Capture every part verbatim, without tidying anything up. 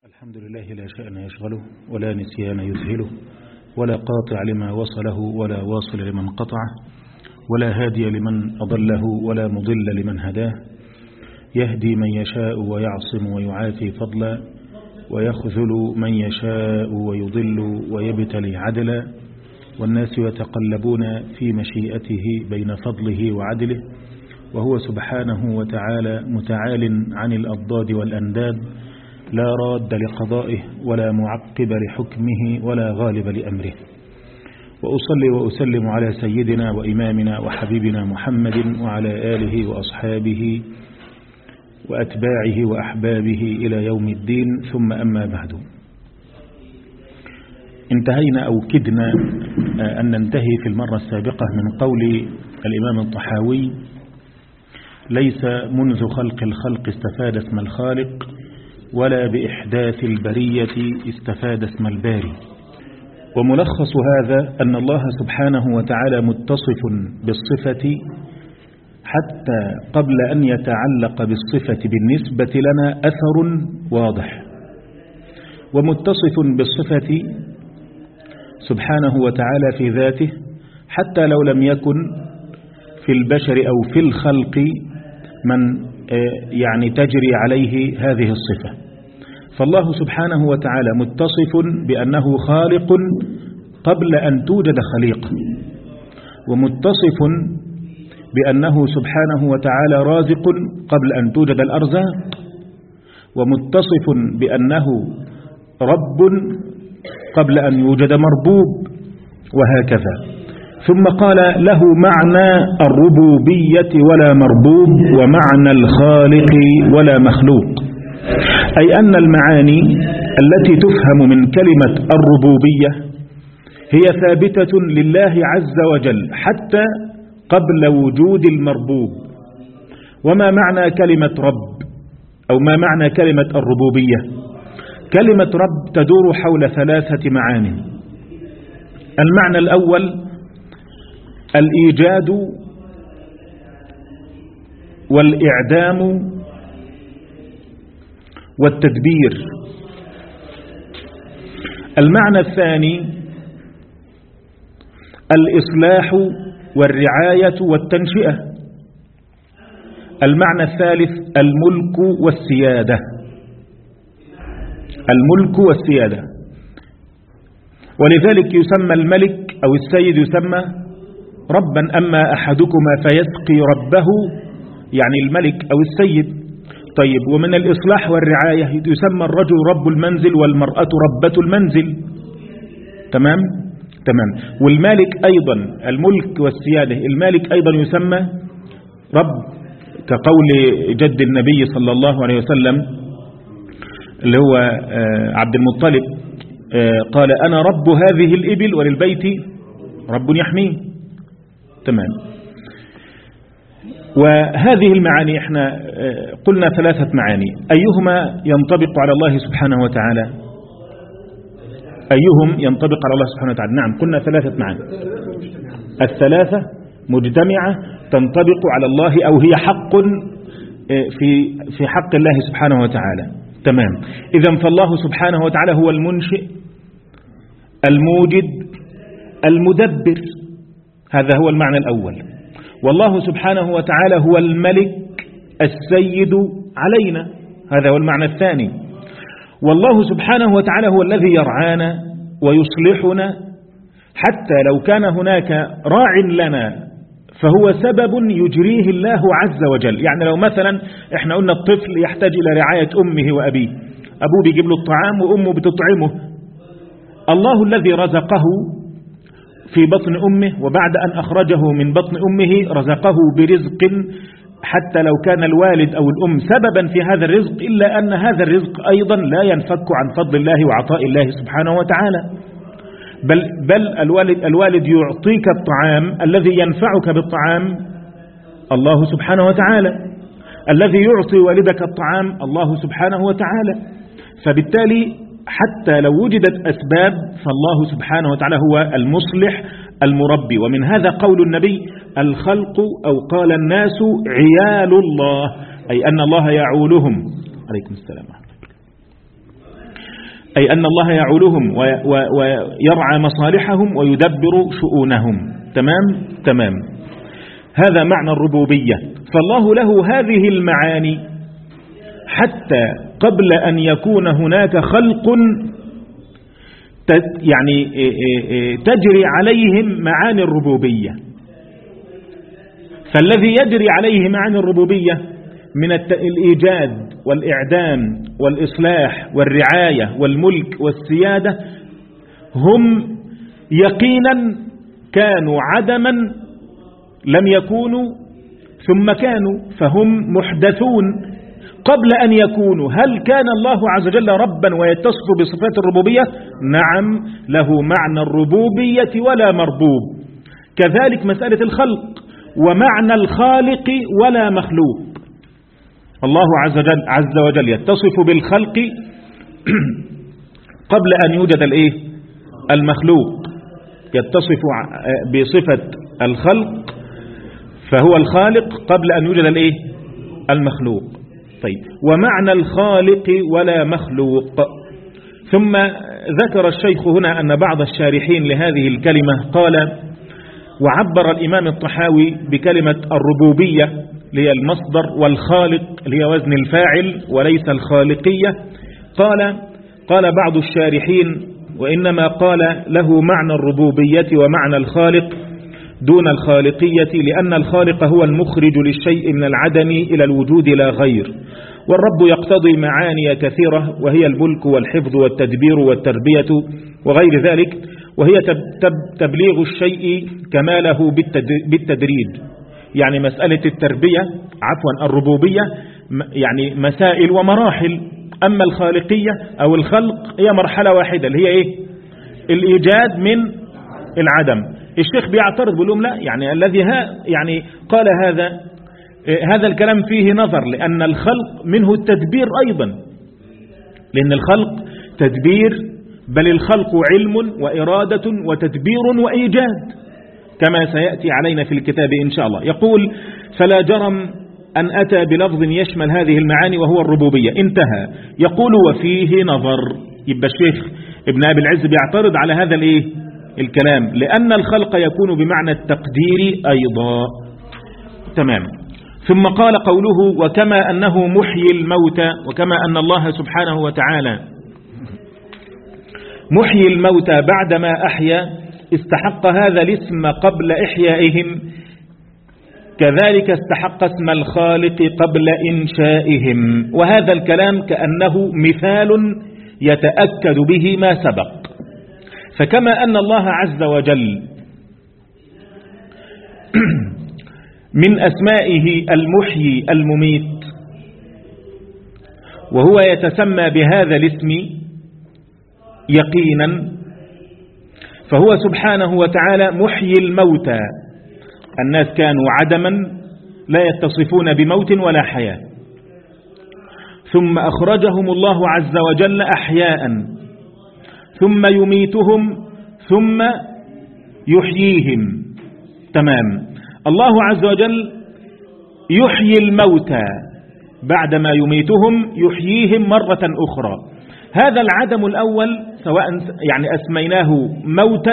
الحمد لله لا شأن يشغله ولا نسيان يذهله ولا قاطع لما وصله ولا واصل لمن قطعه ولا هادي لمن أضله ولا مضل لمن هداه. يهدي من يشاء ويعصم ويعافي فضلا ويخذل من يشاء ويضل ويبتلي عدلا، والناس يتقلبون في مشيئته بين فضله وعدله، وهو سبحانه وتعالى متعال عن الأضداد والأنداد، لا راد لقضائه ولا معقب لحكمه ولا غالب لأمره. وأصلي وأسلم على سيدنا وإمامنا وحبيبنا محمد وعلى آله وأصحابه وأتباعه وأحبابه إلى يوم الدين، ثم أما بعد. انتهينا أو كدنا أن ننتهي في المرة السابقة من قول الإمام الطحاوي: ليس منذ خلق الخلق استفاد اسم الخالق، ولا بإحداث البرية استفاد اسم الباري. وملخص هذا أن الله سبحانه وتعالى متصف بالصفة حتى قبل أن يتعلق بالصفة بالنسبة لنا أثر واضح، ومتصف بالصفة سبحانه وتعالى في ذاته حتى لو لم يكن في البشر أو في الخلق من يعني تجري عليه هذه الصفة. فالله سبحانه وتعالى متصف بأنه خالق قبل أن توجد خليقة، ومتصف بأنه سبحانه وتعالى رازق قبل أن توجد الأرزاق، ومتصف بأنه رب قبل أن يوجد مربوب، وهكذا. ثم قال: له معنى الربوبية ولا مربوب، ومعنى الخالق ولا مخلوق، أي أن المعاني التي تفهم من كلمة الربوبية هي ثابتة لله عز وجل حتى قبل وجود المربوب. وما معنى كلمة رب أو ما معنى كلمة الربوبية؟ كلمة رب تدور حول ثلاثة معاني. المعنى الأول الإيجاد والإعدام والتدبير. المعنى الثاني الإصلاح والرعاية والتنشئة. المعنى الثالث الملك والسيادة. الملك والسيادة. ولذلك يسمى الملك أو السيد يسمى ربا. أما أحدكما فيسقي ربه، يعني الملك أو السيد. طيب، ومن الإصلاح والرعاية يسمى الرجل رب المنزل والمرأة ربة المنزل. تمام؟ تمام. والمالك أيضا، الملك والسيادة، المالك أيضا يسمى رب، كقول جد النبي صلى الله عليه وسلم اللي هو عبد المطلب، قال: أنا رب هذه الإبل وللبيت رب يحميه. تمام. وهذه المعاني احنا قلنا ثلاثة معاني، أيهما ينطبق على الله سبحانه وتعالى؟ أيهم ينطبق على الله سبحانه وتعالى؟ نعم، قلنا ثلاثة معاني، الثلاثة مجتمعة تنطبق على الله، أو هي حق في في حق الله سبحانه وتعالى. تمام. إذن فالله سبحانه وتعالى هو المنشئ، الموجد، المدبر. هذا هو المعنى الأول. والله سبحانه وتعالى هو الملك السيد علينا، هذا هو المعنى الثاني. والله سبحانه وتعالى هو الذي يرعانا ويصلحنا، حتى لو كان هناك راع لنا فهو سبب يجريه الله عز وجل. يعني لو مثلا احنا قلنا الطفل يحتاج إلى رعاية أمه وأبيه، أبوه بيجيب له الطعام وأمه بتطعمه، الله الذي رزقه في بطن أمه، وبعد أن أخرجه من بطن أمه رزقه برزق، حتى لو كان الوالد أو الأم سببا في هذا الرزق، إلا أن هذا الرزق أيضا لا ينفك عن فضل الله وعطاء الله سبحانه وتعالى. بل, بل الوالد, الوالد يعطيك الطعام، الذي ينفعك بالطعام الله سبحانه وتعالى، الذي يعطي والدك الطعام الله سبحانه وتعالى. فبالتالي حتى لو وجدت أسباب فالله سبحانه وتعالى هو المصلح المربي. ومن هذا قول النبي: الخلق أو قال الناس عيال الله، أي أن الله يعولهم. عليكم السلام. أي أن الله يعولهم ويرعى مصالحهم ويدبر شؤونهم. تمام تمام. هذا معنى الربوبية. فالله له هذه المعاني حتى قبل أن يكون هناك خلق يعني تجري عليهم معاني الربوبية. فالذي يجري عليه معاني الربوبية من الإيجاد والإعدام والإصلاح والرعاية والملك والسيادة هم يقينا كانوا عدما لم يكونوا ثم كانوا، فهم محدثون قبل أن يكونوا. هل كان الله عز وجل ربا ويتصف بصفات الربوبية؟ نعم، له معنى الربوبية ولا مربوب. كذلك مسألة الخلق ومعنى الخالق ولا مخلوق. الله عز وجل, عز وجل يتصف بالخلق قبل أن يوجد الايه المخلوق، يتصف بصفة الخلق فهو الخالق قبل أن يوجد الايه المخلوق. طيب، ومعنى الخالق ولا مخلوق. ثم ذكر الشيخ هنا أن بعض الشارحين لهذه الكلمة قال: وعبر الإمام الطحاوي بكلمة الربوبية اللي هي المصدر، والخالق اللي هي وزن الفاعل وليس الخالقية. قال قال بعض الشارحين: وإنما قال له معنى الربوبية ومعنى الخالق دون الخالقية، لأن الخالق هو المخرج للشيء من العدم إلى الوجود لا غير، والرب يقتضي معاني كثيرة وهي الملك والحفظ والتدبير والتربية وغير ذلك، وهي تبليغ الشيء كماله بالتدريج. يعني مسألة التربية عفوا الربوبية يعني مسائل ومراحل، أما الخالقية أو الخلق هي مرحلة واحدة اللي هي إيه؟ الإيجاد من العدم. الشيخ بيعترض بيقول لهم لا، يعني الذي ها يعني قال هذا هذا الكلام فيه نظر، لأن الخلق منه التدبير أيضا، لأن الخلق تدبير، بل الخلق علم وإرادة وتدبير وإيجاد كما سيأتي علينا في الكتاب إن شاء الله. يقول: فلا جرم أن أتى بلفظ يشمل هذه المعاني وهو الربوبية. انتهى. يقول: وفيه نظر. يبقى الشيخ ابن أبي العز بيعترض على هذا الايه الكلام، لأن الخلق يكون بمعنى التقدير أيضا. تمام. ثم قال قوله: وكما أنه محيي الموتى، وكما أن الله سبحانه وتعالى محيي الموتى بعدما أحيا استحق هذا الاسم قبل إحيائهم، كذلك استحق اسم الخالق قبل إنشائهم. وهذا الكلام كأنه مثال يتأكد به ما سبق. فكما أن الله عز وجل من أسمائه المحيي المميت، وهو يتسمى بهذا الاسم يقينا، فهو سبحانه وتعالى محيي الموتى. الناس كانوا عدما لا يتصفون بموت ولا حياة، ثم أخرجهم الله عز وجل أحياء، ثم يميتهم ثم يحييهم. تمام. الله عز وجل يحيي الموتى بعدما يميتهم يحييهم مرة أخرى. هذا العدم الأول سواء يعني أسميناه موتا.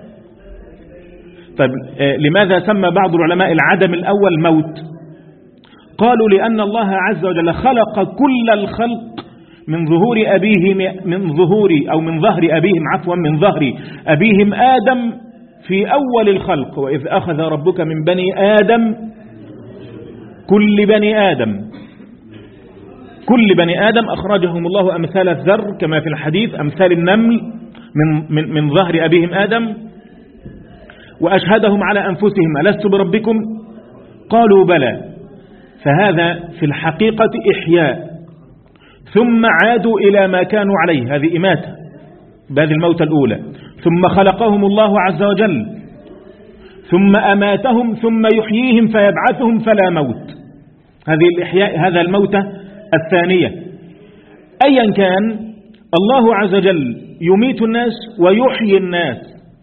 طيب لماذا سمى بعض العلماء العدم الأول موت؟ قالوا لأن الله عز وجل خلق كل الخلق من ظهور أبيهم من ظهور أو من ظهر أبيهم عفوا من ظهر أبيهم آدم في أول الخلق. وإذ أخذ ربك من بني آدم كل بني آدم كل بني آدم أخرجهم الله أمثال الذر كما في الحديث، أمثال النمل من, من, من ظهر أبيهم آدم، وأشهدهم على أنفسهم ألست بربكم؟ قالوا بلى. فهذا في الحقيقة إحياء، ثم عادوا إلى ما كانوا عليه، هذه إماتة بهذه الموتة الأولى، ثم خلقهم الله عز وجل ثم أماتهم ثم يحييهم فيبعثهم فلا موت. هذه الإحياء، هذا الموتة الثانية. أيا كان الله عز وجل يميت الناس ويحيي الناس،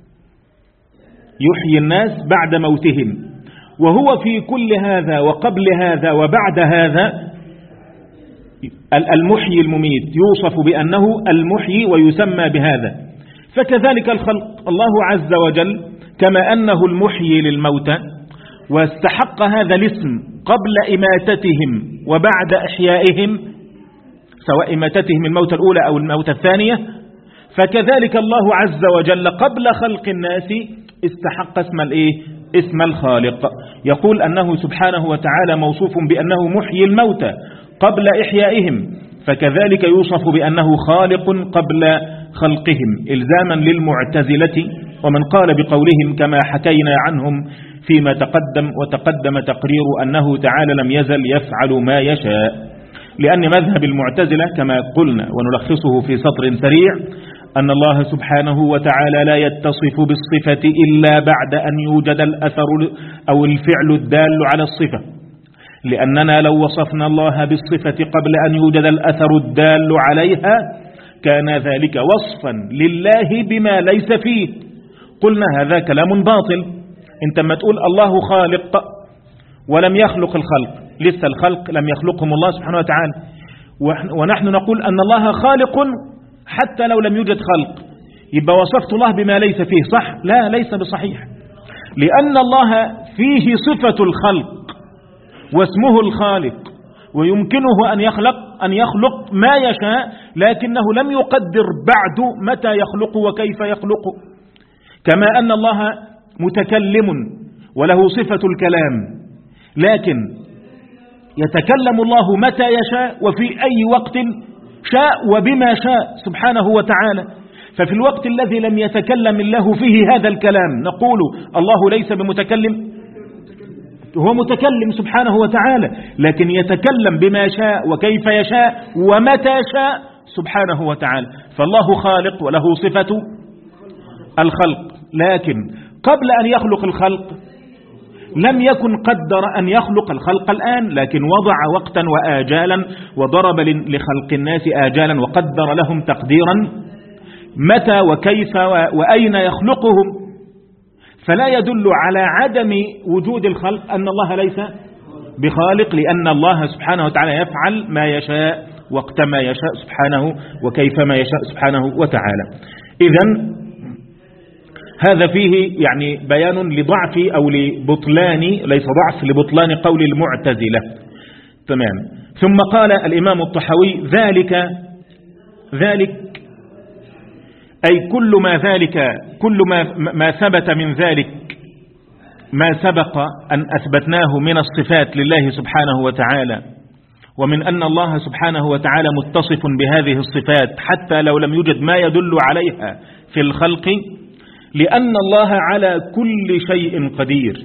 يحيي الناس بعد موتهم، وهو في كل هذا وقبل هذا وبعد هذا المحيي المميت يوصف بأنه المحيي ويسمى بهذا. فكذلك الخلق، الله عز وجل كما أنه المحيي للموتى واستحق هذا الاسم قبل إماتتهم وبعد إحيائهم، سواء إماتتهم الموتى الأولى أو الموتى الثانية، فكذلك الله عز وجل قبل خلق الناس استحق اسم الإيه؟ اسم الخالق. يقول أنه سبحانه وتعالى موصوف بأنه محيي الموتى قبل إحيائهم، فكذلك يوصف بأنه خالق قبل خلقهم، إلزاما للمعتزلة ومن قال بقولهم كما حكينا عنهم فيما تقدم. وتقدم تقرير أنه تعالى لم يزل يفعل ما يشاء، لأن مذهب المعتزلة كما قلنا ونلخصه في سطر سريع أن الله سبحانه وتعالى لا يتصف بالصفة إلا بعد أن يوجد الأثر أو الفعل الدال على الصفة، لأننا لو وصفنا الله بالصفة قبل أن يوجد الأثر الدال عليها كان ذلك وصفا لله بما ليس فيه. قلنا هذا كلام باطل. انت ما تقول الله خالق ولم يخلق الخلق، لسه الخلق لم يخلقهم الله سبحانه وتعالى، ونحن نقول أن الله خالق حتى لو لم يوجد خلق، يبقى وصفت الله بما ليس فيه، صح؟ لا، ليس بصحيح، لأن الله فيه صفة الخلق واسمه الخالق، ويمكنه أن يخلق أن يخلق ما يشاء، لكنه لم يقدر بعد متى يخلق وكيف يخلق. كما أن الله متكلم وله صفة الكلام، لكن يتكلم الله متى يشاء وفي أي وقت شاء وبما شاء سبحانه وتعالى. ففي الوقت الذي لم يتكلم الله فيه هذا الكلام نقول الله ليس بمتكلم، هو متكلم سبحانه وتعالى، لكن يتكلم بما شاء وكيف يشاء ومتى شاء سبحانه وتعالى. فالله خالق وله صفة الخلق، لكن قبل أن يخلق الخلق لم يكن قدر أن يخلق الخلق الآن، لكن وضع وقتا وآجالا وضرب لخلق الناس آجالا وقدر لهم تقديرا متى وكيف وأين يخلقهم. فلا يدل على عدم وجود الخلق أن الله ليس بخالق، لأن الله سبحانه وتعالى يفعل ما يشاء وقت ما يشاء سبحانه وكيف ما يشاء سبحانه وتعالى. إذن هذا فيه يعني بيان لضعف أو لبطلان، ليس ضعف، لبطلان قول المعتزلة. تمام. ثم قال الإمام الطحاوي ذلك ذلك أي كل ما ذلك كل ما, ما ثبت من ذلك ما سبق أن أثبتناه من الصفات لله سبحانه وتعالى، ومن أن الله سبحانه وتعالى متصف بهذه الصفات حتى لو لم يوجد ما يدل عليها في الخلق، لأن الله على كل شيء قدير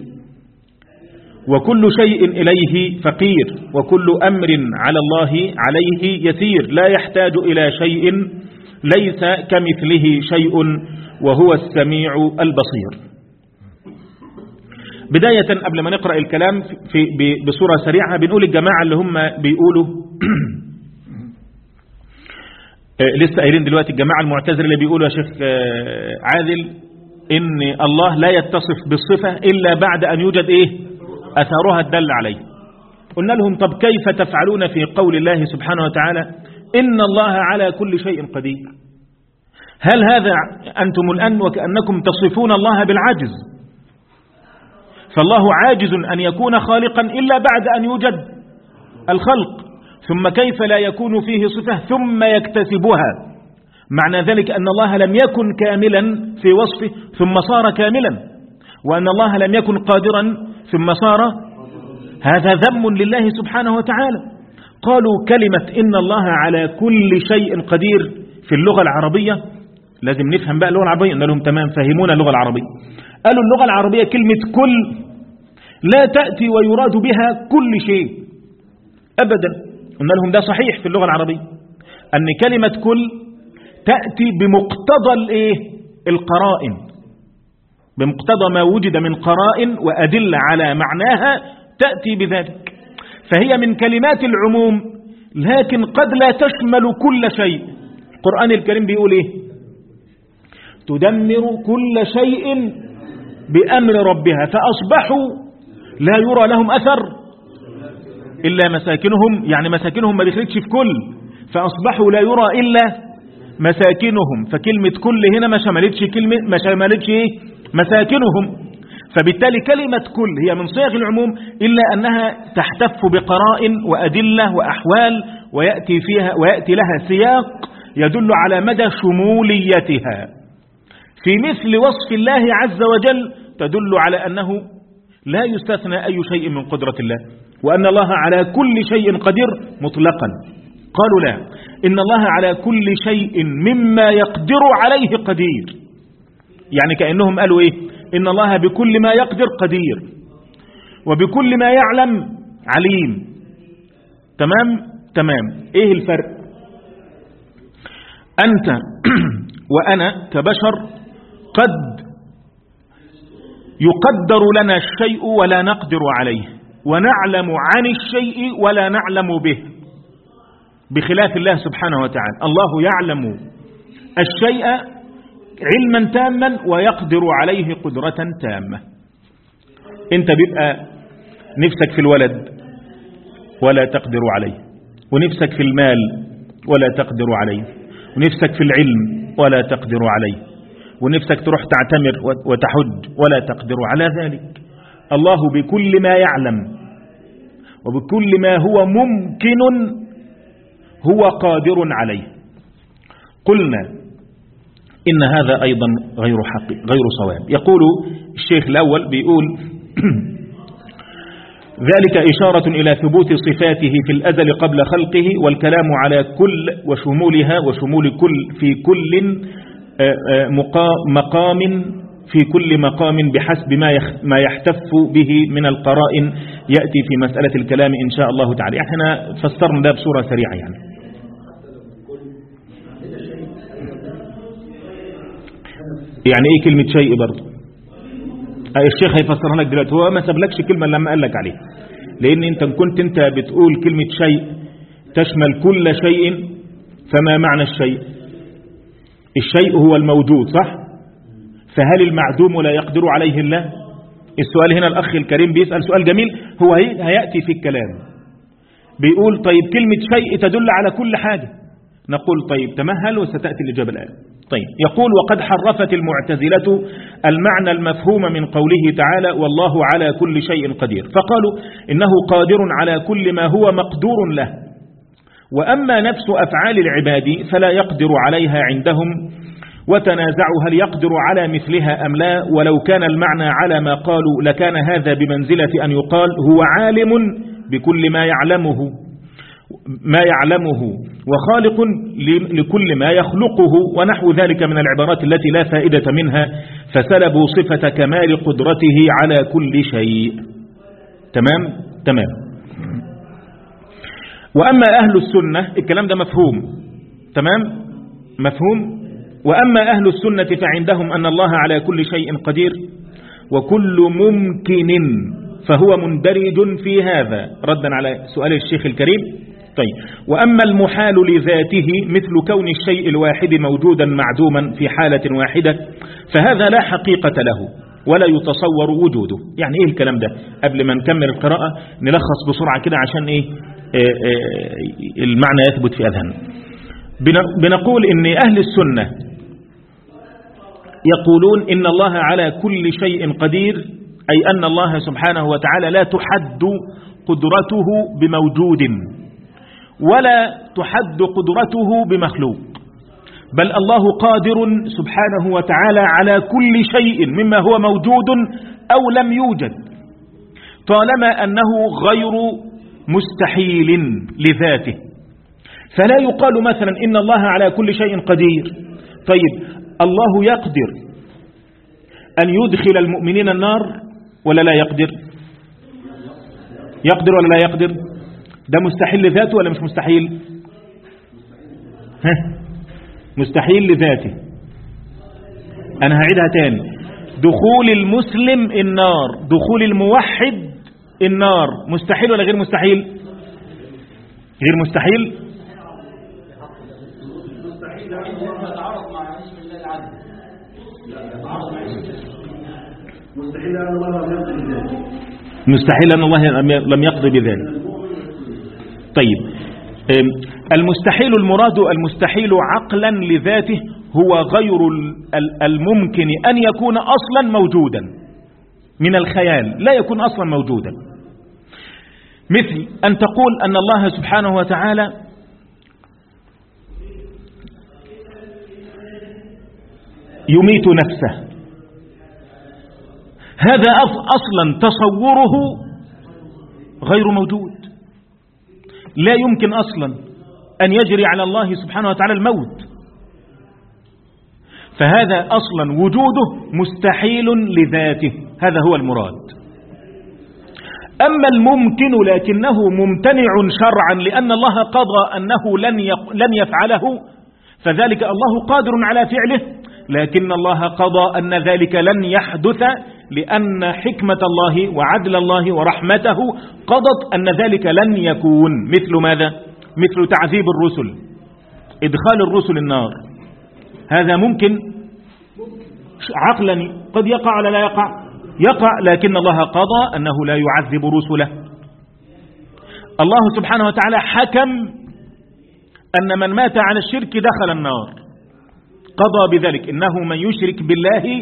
وكل شيء إليه فقير، وكل أمر على الله عليه يسير، لا يحتاج إلى شيء، ليس كمثله شيء وهو السميع البصير. بداية قبل ما نقرأ الكلام في بصورة سريعة بنقول الجماعة اللي هم بيقولوا لسه قايلين دلوقتي الجماعة المعتزلة اللي بيقولوا يا شيخ عادل إن الله لا يتصف بالصفة إلا بعد أن يوجد إيه أثارها الدل عليه. قلنا لهم طب كيف تفعلون في قول الله سبحانه وتعالى إن الله على كل شيء قدير؟ هل هذا أنتم الآن وكأنكم تصفون الله بالعجز؟ فالله عاجز أن يكون خالقا إلا بعد أن يوجد الخلق، ثم كيف لا يكون فيه صفة ثم يكتسبها؟ معنى ذلك أن الله لم يكن كاملا في وصفه ثم صار كاملا، وأن الله لم يكن قادرا ثم صار، هذا ذم لله سبحانه وتعالى. قالوا كلمة إن الله على كل شيء قدير في اللغة العربية لازم نفهم بقى اللغة العربية. قلنا لهم تمام، فهمونا اللغة العربية. قالوا اللغة العربية كلمة كل لا تأتي ويراد بها كل شيء أبدا. قلنا لهم ده صحيح في اللغة العربية أن كلمة كل تأتي بمقتضى الايه القرائن، بمقتضى ما وجد من قرائن وأدلة على معناها تأتي بذلك، فهي من كلمات العموم لكن قد لا تشمل كل شيء. القرآن الكريم بيقول ايه؟ تدمر كل شيء بأمر ربها فأصبحوا لا يرى لهم أثر إلا مساكنهم، يعني مساكنهم ما دخلتش في كل، فأصبحوا لا يرى إلا مساكنهم، فكلمة كل هنا ما شملتش كلمة ما شملتش إيه؟ مساكنهم. فبالتالي كلمة كل هي من صيغ العموم إلا أنها تحتف بقرائن وأدلة وأحوال، ويأتي فيها ويأتي لها سياق يدل على مدى شموليتها. في مثل وصف الله عز وجل تدل على أنه لا يستثنى أي شيء من قدرة الله، وأن الله على كل شيء قدير مطلقا. قالوا لا، إن الله على كل شيء مما يقدر عليه قدير، يعني كأنهم قالوا إيه؟ إن الله بكل ما يقدر قدير، وبكل ما يعلم عليم. تمام تمام. إيه الفرق؟ أنت وأنا كبشر قد يقدر لنا الشيء ولا نقدر عليه، ونعلم عن الشيء ولا نعلم به، بخلاف الله سبحانه وتعالى. الله يعلم الشيء علما تاما ويقدر عليه قدرة تامة. انت بيبقى نفسك في الولد ولا تقدر عليه، ونفسك في المال ولا تقدر عليه، ونفسك في العلم ولا تقدر عليه، ونفسك تروح تعتمر وتحج ولا تقدر على ذلك. الله بكل ما يعلم وبكل ما هو ممكن هو قادر عليه. قلنا إن هذا أيضا غير حق غير صواب. يقول الشيخ الأول بيقول ذلك إشارة إلى ثبوت صفاته في الأزل قبل خلقه، والكلام على كل وشمولها وشمول كل في كل مقام في كل مقام بحسب ما يحتف به من القرائن يأتي في مسألة الكلام إن شاء الله تعالى. احنا فسرنا ده بصورة سريعة. يعني يعني ايه كلمة شيء برضه؟ الشيخ هيفسرها لك دلوقتي. هو ما سابلكش كلمة لما قال لك عليه، لأن انت كنت انت بتقول كلمة شيء تشمل كل شيء، فما معنى الشيء؟ الشيء هو الموجود، صح؟ فهل المعدوم لا يقدر عليه الله؟ السؤال هنا الأخ الكريم بيسأل سؤال جميل، هو هيأتي في الكلام بيقول طيب كلمة شيء تدل على كل حاجة. نقول طيب تمهل وستأتي الإجابة الآن. طيب يقول وقد حرفت المعتزلة المعنى المفهوم من قوله تعالى والله على كل شيء قدير، فقالوا إنه قادر على كل ما هو مقدور له، وأما نفس أفعال العباد فلا يقدر عليها عندهم، وتنازعوا هل يقدر على مثلها أم لا، ولو كان المعنى على ما قالوا لكان هذا بمنزلة أن يقال هو عالم بكل ما يعلمه ما يعلمه وخالق لكل ما يخلقه، ونحو ذلك من العبارات التي لا فائدة منها، فسلبوا صفة كمال قدرته على كل شيء. تمام تمام. وأما أهل السنة، الكلام ده مفهوم، تمام مفهوم. وأما أهل السنة فعندهم أن الله على كل شيء قدير، وكل ممكن فهو مندرج في هذا، ردا على سؤال الشيخ الكريم. طيب وأما المحال لذاته مثل كون الشيء الواحد موجودا معدوما في حالة واحدة، فهذا لا حقيقة له ولا يتصور وجوده. يعني إيه الكلام ده؟ قبل ما نكمل القراءة نلخص بسرعة كده عشان إيه آآ آآ المعنى يثبت في أذهان. بنقول إن أهل السنة يقولون إن الله على كل شيء قدير، أي أن الله سبحانه وتعالى لا تحد قدرته بموجود ولا تحد قدرته بمخلوق، بل الله قادر سبحانه وتعالى على كل شيء مما هو موجود أو لم يوجد، طالما أنه غير مستحيل لذاته. فلا يقال مثلا إن الله على كل شيء قدير. طيب الله يقدر أن يدخل المؤمنين النار ولا لا يقدر؟ يقدر ولا لا يقدر؟ ده مستحيل لذاته ولا مش مستحيل؟ ها مستحيل لذاته. أنا هعيدها تاني، دخول المسلم النار، دخول الموحد النار، مستحيل ولا غير مستحيل؟ غير مستحيل. مستحيل أن الله لم يقضي بذلك. طيب، المستحيل المراد المستحيل عقلا لذاته هو غير الممكن أن يكون أصلا موجودا من الخيال، لا يكون أصلا موجودا. مثل أن تقول أن الله سبحانه وتعالى يميت نفسه، هذا أصلا تصوره غير موجود، لا يمكن أصلا أن يجري على الله سبحانه وتعالى الموت، فهذا أصلا وجوده مستحيل لذاته، هذا هو المراد. أما الممكن لكنه ممتنع شرعا لأن الله قضى أنه لن لن يفعله، فذلك الله قادر على فعله، لكن الله قضى أن ذلك لن يحدث لأن حكمة الله وعدل الله ورحمته قضت أن ذلك لن يكون. مثل ماذا؟ مثل تعذيب الرسل، إدخال الرسل النار، هذا ممكن عقلا قد يقع ولا لا يقع؟ يقع، لكن الله قضى أنه لا يعذب رسله. الله سبحانه وتعالى حكم أن من مات على الشرك دخل النار، قضى بذلك إنه من يشرك بالله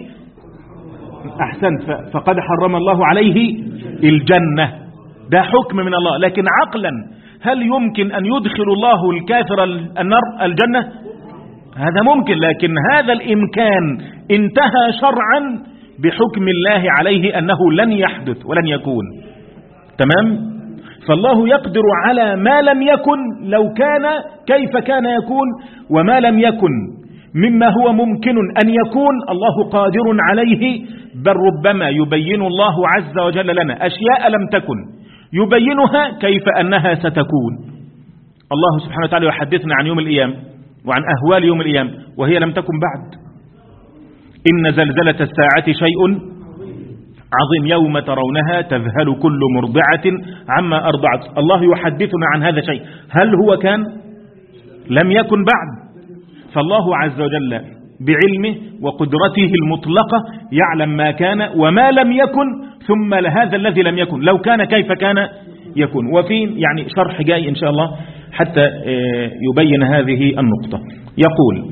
أحسنت فقد حرم الله عليه الجنة، ده حكم من الله. لكن عقلا هل يمكن أن يدخل الله الكافر النار الجنة؟ هذا ممكن، لكن هذا الإمكان انتهى شرعا بحكم الله عليه أنه لن يحدث ولن يكون. تمام؟ فالله يقدر على ما لم يكن لو كان كيف كان يكون، وما لم يكن مما هو ممكن أن يكون الله قادر عليه، بل ربما يبين الله عز وجل لنا أشياء لم تكن يبينها كيف أنها ستكون. الله سبحانه وتعالى يحدثنا عن يوم القيامة وعن أهوال يوم القيامة وهي لم تكن بعد. إن زلزلة الساعة شيء عظيم يوم ترونها تذهل كل مرضعة عما أرضعت. الله يحدثنا عن هذا شيء، هل هو كان؟ لم يكن بعد. فالله عز وجل بعلمه وقدرته المطلقة يعلم ما كان وما لم يكن، ثم لهذا الذي لم يكن لو كان كيف كان يكون. وفي يعني شرح جاي إن شاء الله حتى يبين هذه النقطة. يقول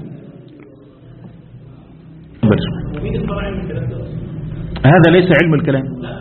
هذا ليس علم الكلام،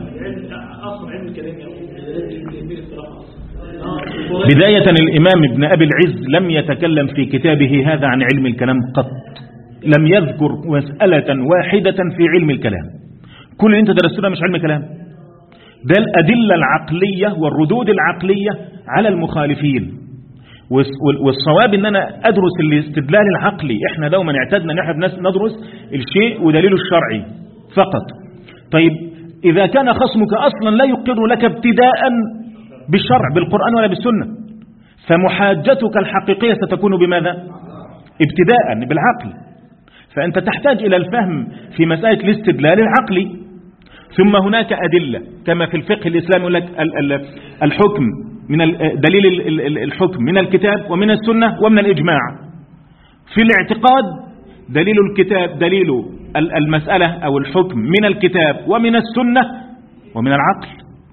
بداية الإمام ابن أبي العز لم يتكلم في كتابه هذا عن علم الكلام قط، لم يذكر مسألة واحدة في علم الكلام. كل اللي انت درستوها مش علم كلام، ده الأدلة العقلية والردود العقلية على المخالفين. والصواب ان انا ادرس الاستدلال العقلي. احنا دوما اعتدنا ان احنا ندرس الشيء ودليله الشرعي فقط. طيب اذا كان خصمك اصلا لا يقر لك ابتداء بالشرع بالقرآن ولا بالسنة، فمحاجتك الحقيقية ستكون بماذا؟ ابتداء بالعقل. فأنت تحتاج إلى الفهم في مسألة الاستدلال العقلي. ثم هناك أدلة كما في الفقه الإسلامي يقول لك الحكم من دليل الحكم من الكتاب ومن السنة ومن الإجماع. في الاعتقاد دليل الكتاب دليل المسألة أو الحكم من الكتاب ومن السنة ومن العقل.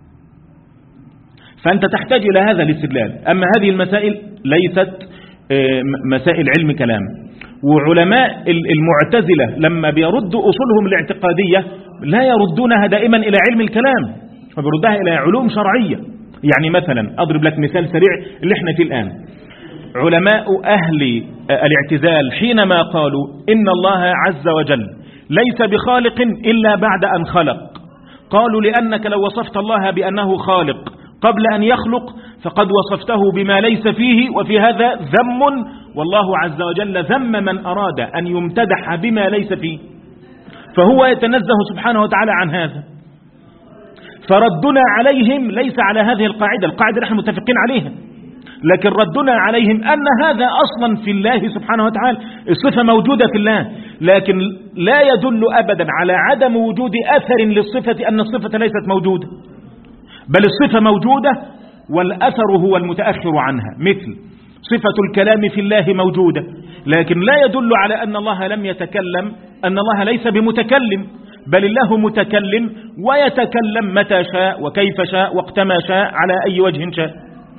فأنت تحتاج إلى هذا الاستدلال. أما هذه المسائل ليست مسائل علم كلام. وعلماء المعتزلة لما بيردوا أصولهم الاعتقادية لا يردونها دائما إلى علم الكلام، فبيردها إلى علوم شرعية. يعني مثلا أضرب لك مثال سريع اللي احنا فيه الآن. علماء أهل الاعتزال حينما قالوا إن الله عز وجل ليس بخالق إلا بعد أن خلق، قالوا لأنك لو وصفت الله بأنه خالق قبل أن يخلق فقد وصفته بما ليس فيه، وفي هذا ذم، والله عز وجل ذم من أراد أن يمتدح بما ليس فيه، فهو يتنزه سبحانه وتعالى عن هذا. فردنا عليهم ليس على هذه القاعدة، القاعدة نحن متفقين عليها، لكن ردنا عليهم أن هذا أصلا في الله سبحانه وتعالى، الصفة موجودة في الله، لكن لا يدل أبدا على عدم وجود أثر للصفة أن الصفة ليست موجودة، بل الصفة موجودة والأثر هو المتأخر عنها. مثل صفة الكلام في الله موجودة، لكن لا يدل على أن الله لم يتكلم، أن الله ليس بمتكلم، بل الله متكلم ويتكلم متى شاء وكيف شاء وقت ما شاء على أي وجه شاء.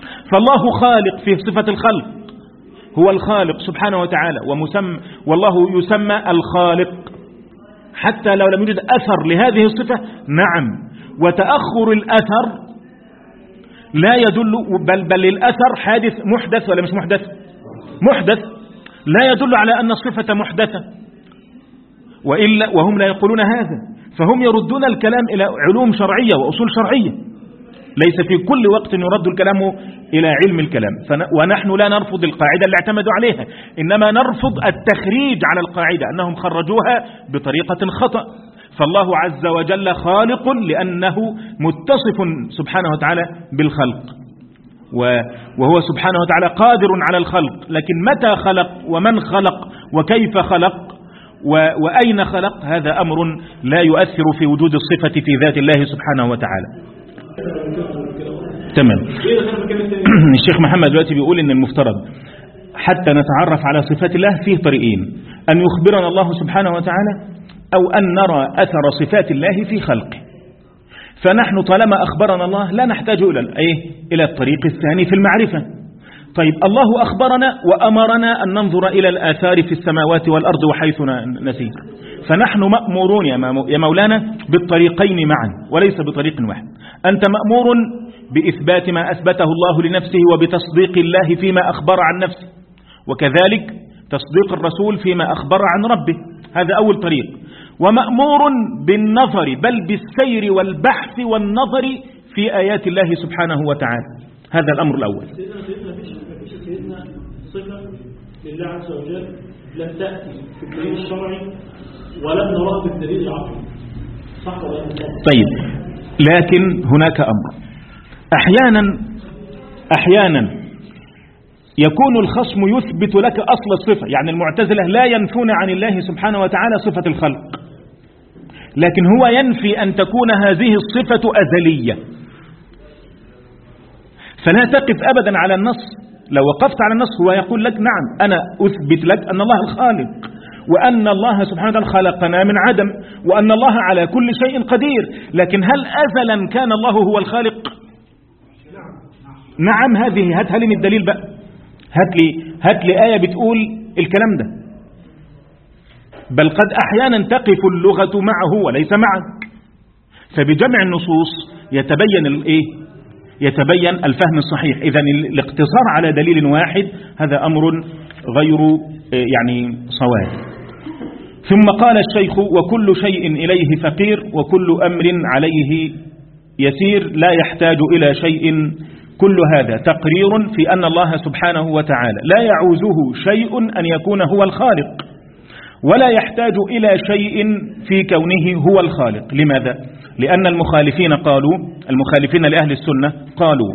فالله خالق في صفة الخلق، هو الخالق سبحانه وتعالى، ومسمى والله يسمى الخالق حتى لو لم يوجد أثر لهذه الصفة. نعم، وتأخر الأثر لا يدل، بل, بل الأثر حادث محدث ولا مش محدث؟ محدث، لا يدل على أن الصفة محدثة، وإلا وهم لا يقولون هذا، فهم يردون الكلام إلى علوم شرعية وأصول شرعية، ليس في كل وقت يرد الكلام إلى علم الكلام. ونحن لا نرفض القاعدة اللي اعتمدوا عليها، إنما نرفض التخريج على القاعدة، أنهم خرجوها بطريقة خطأ. فالله عز وجل خالق لأنه متصف سبحانه وتعالى بالخلق، وهو سبحانه وتعالى قادر على الخلق، لكن متى خلق ومن خلق وكيف خلق وأين خلق هذا أمر لا يؤثر في وجود الصفة في ذات الله سبحانه وتعالى. تمام. الشيخ محمد دلوقتي بيقول إن المفترض حتى نتعرف على صفات الله فيه طريقين: أن يخبرنا الله سبحانه وتعالى، أو أن نرى أثر صفات الله في خلقه. فنحن طالما أخبرنا الله لا نحتاج إلى إيه؟ إلى الطريق الثاني في المعرفة. طيب الله أخبرنا وأمرنا أن ننظر إلى الآثار في السماوات والأرض وحيث نسير، فنحن مأمورون يا مولانا بالطريقين معا وليس بطريق واحد. أنت مأمور بإثبات ما أثبته الله لنفسه وبتصديق الله فيما أخبر عن نفسه، وكذلك تصديق الرسول فيما أخبر عن ربه، هذا أول طريق. ومأمور بالنظر بل بالسير والبحث والنظر في آيات الله سبحانه وتعالى، هذا الأمر الأول. سيدنا صفة لله عز وجل لم تأتي في الدليل الشرعي ولم نراه بالدليل العقلي، صح ولا لا؟ طيب، لكن هناك أمر، أحيانا أحيانا يكون الخصم يثبت لك أصل الصفة، يعني المعتزلة لا ينفون عن الله سبحانه وتعالى صفة الخلق، لكن هو ينفي أن تكون هذه الصفة أزلية. فلا تقف أبدا على النص، لو وقفت على النص هو يقول لك نعم أنا أثبت لك أن الله الخالق، وأن الله سبحانه وتعالى خلقنا من عدم، وأن الله على كل شيء قدير، لكن هل أزلا كان الله هو الخالق؟ نعم. هذه هاتها لي من الدليل بقى، هات لي هات لي آية بتقول الكلام ده. بل قد أحيانا تقف اللغة معه وليس معك، فبجمع النصوص يتبين الايه يتبين الفهم الصحيح. إذن الاقتصار على دليل واحد هذا أمر غير يعني صواب. ثم قال الشيخ: وكل شيء إليه فقير وكل أمر عليه يسير لا يحتاج إلى شيء. كل هذا تقرير في أن الله سبحانه وتعالى لا يعوزه شيء أن يكون هو الخالق، ولا يحتاج إلى شيء في كونه هو الخالق. لماذا؟ لأن المخالفين قالوا المخالفين لأهل السنة قالوا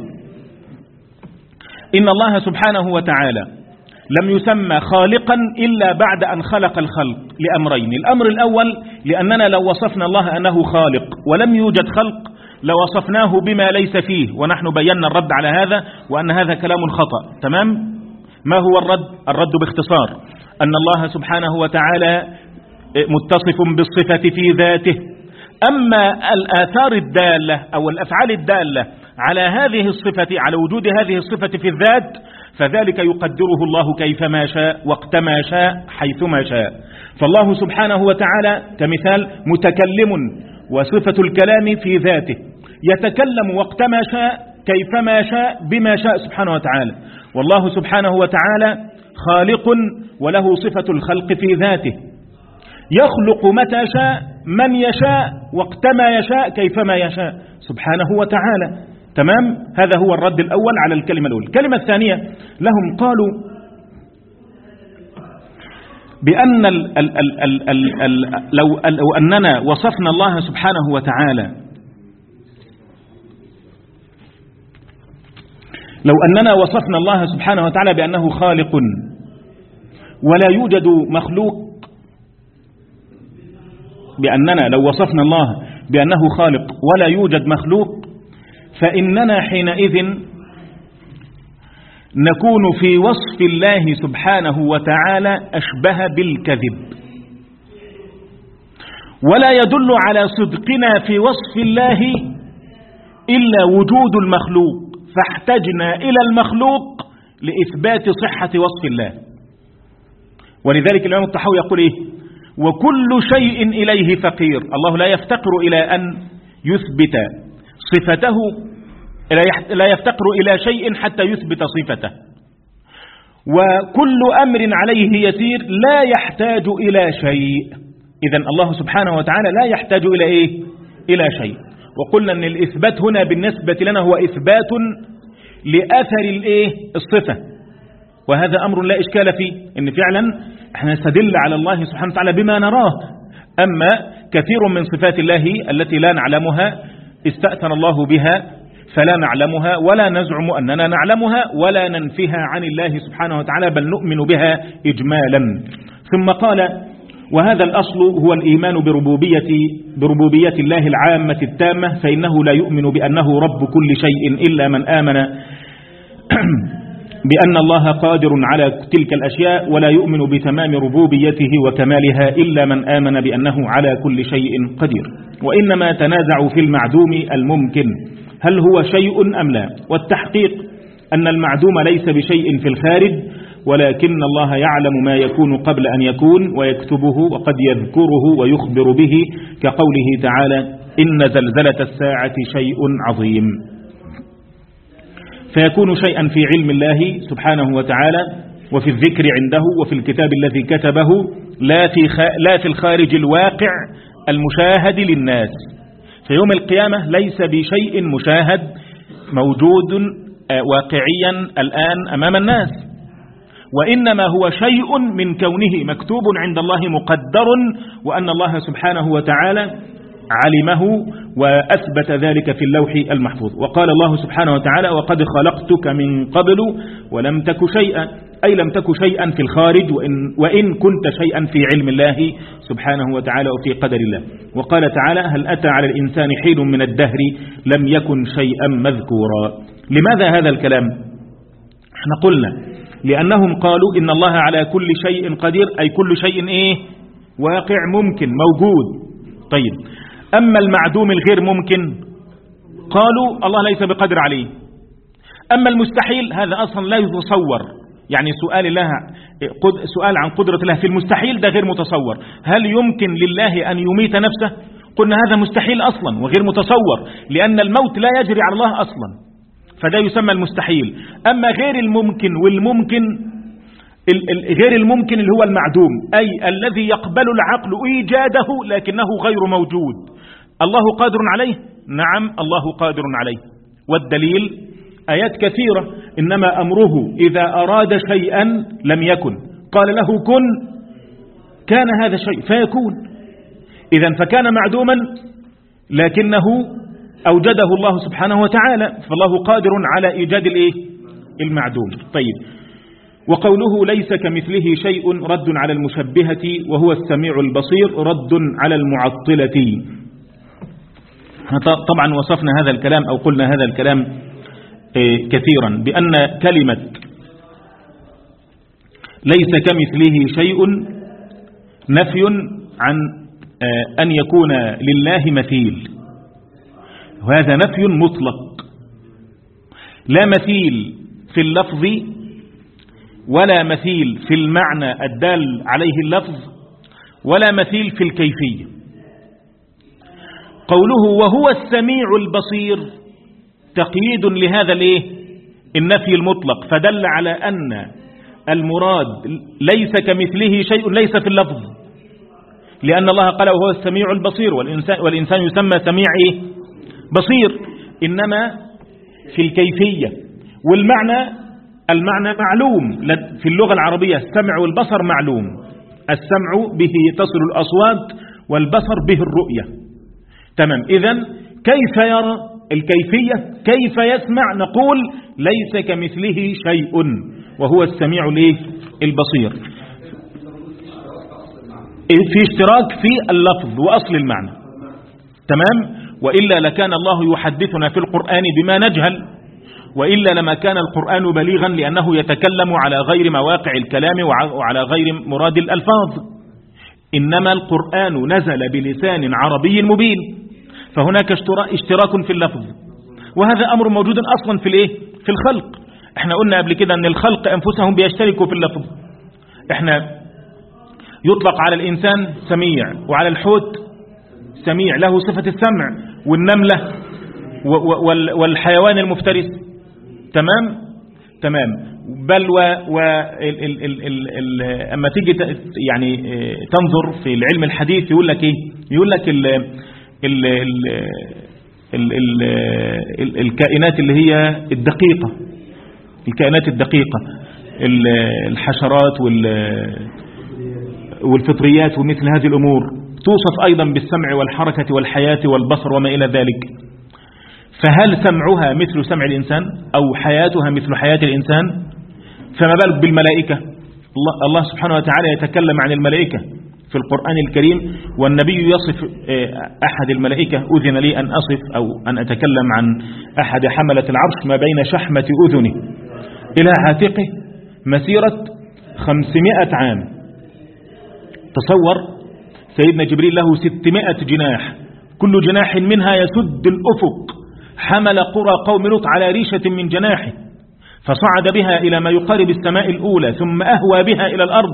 إن الله سبحانه وتعالى لم يسمى خالقا إلا بعد أن خلق الخلق لأمرين: الأمر الأول لأننا لو وصفنا الله أنه خالق ولم يوجد خلق لوصفناه بما ليس فيه، ونحن بينا الرد على هذا وأن هذا كلام خطأ. تمام؟ ما هو الرد؟ الرد باختصار أن الله سبحانه وتعالى متصف بالصفة في ذاته، أما الآثار الدالة أو الأفعال الدالة على هذه الصفة، على وجود هذه الصفة في الذات، فذلك يقدره الله كيفما شاء وقتما شاء حيثما شاء. فالله سبحانه وتعالى كمثال متكلم، وصفة الكلام في ذاته، يتكلم وقتما شاء كيفما شاء بما شاء سبحانه وتعالى. والله سبحانه وتعالى خالق وله صفة الخلق في ذاته، يخلق متى شاء من يشاء وقتما يشاء كيفما يشاء سبحانه وتعالى. تمام؟ هذا هو الرد الأول على الكلمة الأولى. الكلمة الثانية لهم قالوا بأن ال ال ال ال ال ال لو, لو أننا وصفنا الله سبحانه وتعالى لو أننا وصفنا الله سبحانه وتعالى بأنه خالق ولا يوجد مخلوق، بأننا لو وصفنا الله بأنه خالق ولا يوجد مخلوق، فإننا حينئذ نكون في وصف الله سبحانه وتعالى أشبه بالكذب، ولا يدل على صدقنا في وصف الله إلا وجود المخلوق، فاحتجنا إلى المخلوق لإثبات صحة وصف الله. ولذلك الإمام الطحاوي يقول إيه؟ وكل شيء إليه فقير. الله لا يفتقر إلى أن يثبت صفته، لا يفتقر إلى شيء حتى يثبت صفته. وكل أمر عليه يسير لا يحتاج إلى شيء. إذن الله سبحانه وتعالى لا يحتاج إلى إيه؟ إلى شيء. وقلنا أن الإثبات هنا بالنسبة لنا هو إثبات لأثر الإيه؟ الصفة، وهذا أمر لا إشكال فيه، إن فعلا احنا نستدل على الله سبحانه وتعالى بما نراه. أما كثير من صفات الله التي لا نعلمها استأثر الله بها فلا نعلمها ولا نزعم أننا نعلمها ولا ننفيها عن الله سبحانه وتعالى، بل نؤمن بها إجمالا. ثم قال وهذا الأصل هو الإيمان بربوبية, بربوبية الله العامة التامة، فإنه لا يؤمن بأنه رب كل شيء إلا من آمن بأن الله قادر على تلك الأشياء، ولا يؤمن بتمام ربوبيته وكمالها إلا من آمن بأنه على كل شيء قدير. وإنما تنازعوا في المعدوم الممكن هل هو شيء أم لا، والتحقيق أن المعدوم ليس بشيء في الخارج، ولكن الله يعلم ما يكون قبل أن يكون ويكتبه وقد يذكره ويخبر به، كقوله تعالى إن زلزلة الساعة شيء عظيم. فيكون شيئا في علم الله سبحانه وتعالى وفي الذكر عنده وفي الكتاب الذي كتبه، لا في, لا في الخارج الواقع المشاهد للناس. في يوم القيامة ليس بشيء مشاهد موجود واقعيا الآن أمام الناس، وإنما هو شيء من كونه مكتوب عند الله مقدر، وأن الله سبحانه وتعالى علمه وأثبت ذلك في اللوح المحفوظ. وقال الله سبحانه وتعالى وقد خلقتك من قبل ولم تك شيئا، أي لم تك شيئا في الخارج، وإن, وإن كنت شيئا في علم الله سبحانه وتعالى وفي قدر الله. وقال تعالى هل أتى على الإنسان حين من الدهر لم يكن شيئا مذكورا. لماذا هذا الكلام؟ احنا قلنا لأنهم قالوا إن الله على كل شيء قدير، أي كل شيء إيه؟ واقع ممكن موجود. طيب أما المعدوم الغير ممكن قالوا الله ليس بقدر عليه. أما المستحيل هذا أصلا لا يتصور، يعني سؤال الله سؤال عن قدرة الله في المستحيل ده غير متصور. هل يمكن لله أن يميت نفسه؟ قلنا هذا مستحيل أصلا وغير متصور، لأن الموت لا يجري على الله أصلا، فده يسمى المستحيل. أما غير الممكن والممكن، غير الممكن اللي هو المعدوم، أي الذي يقبل العقل إيجاده لكنه غير موجود. الله قادر عليه؟ نعم الله قادر عليه. والدليل آيات كثيرة، إنما أمره إذا أراد شيئا لم يكن، قال له كن كان هذا الشيء فيكون. إذن فكان معدوما لكنه أوجده الله سبحانه وتعالى، فالله قادر على إيجاد الإيه؟ المعدوم. طيب وقوله ليس كمثله شيء رد على المشبهة وهو السميع البصير رد على المعطلة. طبعا وصفنا هذا الكلام أو قلنا هذا الكلام كثيرا بأن كلمة ليس كمثله شيء نفي عن أن يكون لله مثيل، وهذا نفي مطلق، لا مثيل في اللفظ ولا مثيل في المعنى الدال عليه اللفظ ولا مثيل في الكيفية. قوله وهو السميع البصير تقييد لهذا الايه؟ النفي المطلق، فدل على أن المراد ليس كمثله شيء ليس في اللفظ، لأن الله قال وهو السميع البصير، والإنسان, والإنسان يسمى سميع إيه؟ بصير، إنما في الكيفية والمعنى. المعنى معلوم في اللغة العربية، السمع والبصر معلوم، السمع به تصل الأصوات والبصر به الرؤية. تمام. إذن كيف يرى؟ الكيفية كيف يسمع؟ نقول ليس كمثله شيء وهو السميع البصير. في اشتراك في اللفظ وأصل المعنى. تمام. وإلا لكان الله يحدثنا في القرآن بما نجهل، وإلا لما كان القرآن بليغا، لأنه يتكلم على غير مواقع الكلام وعلى غير مراد الألفاظ. إنما القرآن نزل بلسان عربي مبين، فهناك اشتراك في اللفظ، وهذا أمر موجود أصلا في الايه؟ في الخلق. احنا قلنا قبل كده ان الخلق انفسهم بيشتركوا في اللفظ. احنا يطلق على الانسان سميع، وعلى الحوت سميع له صفة السمع، والنملة والحيوان المفترس. تمام تمام. بل و, و ال ال ال ال ال اما تيجي يعني تنظر في العلم الحديث يقول لك ايه؟ يقول لك ال ال ال ال ال ال الكائنات اللي هي الدقيقة، الكائنات الدقيقة، الحشرات والفطريات ومثل هذه الأمور توصف أيضا بالسمع والحركة والحياة والبصر وما إلى ذلك. فهل سمعها مثل سمع الإنسان أو حياتها مثل حياة الإنسان؟ فما بالك بالملائكة؟ الله, الله سبحانه وتعالى يتكلم عن الملائكة في القرآن الكريم، والنبي يصف أحد الملائكة: أذن لي أن أصف أو أن أتكلم عن أحد حملة العرش ما بين شحمة أذنه إلى عاتقه مسيرة خمسمائة عام. تصور سيدنا جبريل له ستمائة جناح، كل جناح منها يسد الأفق، حمل قرى قوم لوط على ريشة من جناحه فصعد بها إلى ما يقارب السماء الأولى ثم أهوى بها إلى الأرض.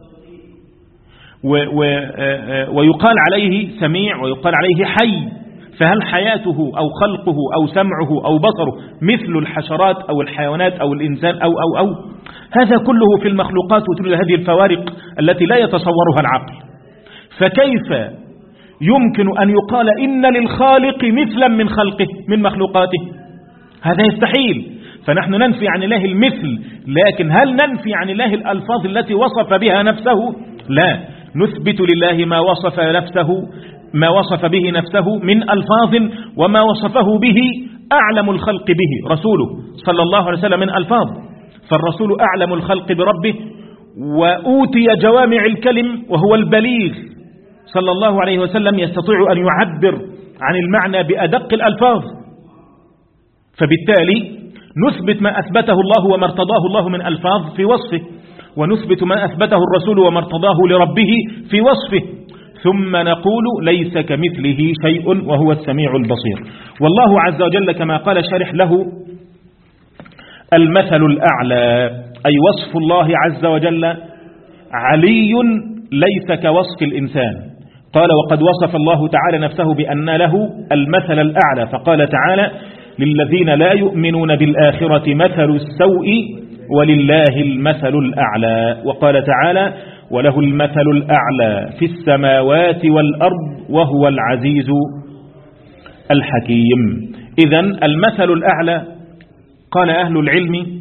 و و ويقال عليه سميع ويقال عليه حي. فهل حياته أو خلقه أو سمعه أو بصره مثل الحشرات أو الحيوانات أو الإنسان أو أو أو هذا كله في المخلوقات وتولد هذه الفوارق التي لا يتصورها العقل. فكيف يمكن أن يقال إن للخالق مثلا من خلقه من مخلوقاته؟ هذا يستحيل. فنحن ننفي عن الله المثل، لكن هل ننفي عن الله الألفاظ التي وصف بها نفسه؟ لا، نثبت لله ما وصف نفسه ما وصف به نفسه من ألفاظ، وما وصفه به أعلم الخلق به رسوله صلى الله عليه وسلم من ألفاظ. فالرسول أعلم الخلق بربه وأوتي جوامع الكلم وهو البليغ صلى الله عليه وسلم، يستطيع أن يعبر عن المعنى بأدق الألفاظ. فبالتالي نثبت ما أثبته الله وما ارتضاه الله من ألفاظ في وصفه، ونثبت ما أثبته الرسول وما ارتضاه لربه في وصفه، ثم نقول ليس كمثله شيء وهو السميع البصير. والله عز وجل كما قال الشارح له المثل الأعلى، أي وصف الله عز وجل علي ليس كوصف الإنسان. قال: وقد وصف الله تعالى نفسه بأن له المثل الأعلى، فقال تعالى: للذين لا يؤمنون بالآخرة مثل السوء ولله المثل الأعلى. وقال تعالى: وله المثل الأعلى في السماوات والأرض وهو العزيز الحكيم. إذن المثل الأعلى، قال أهل العلم: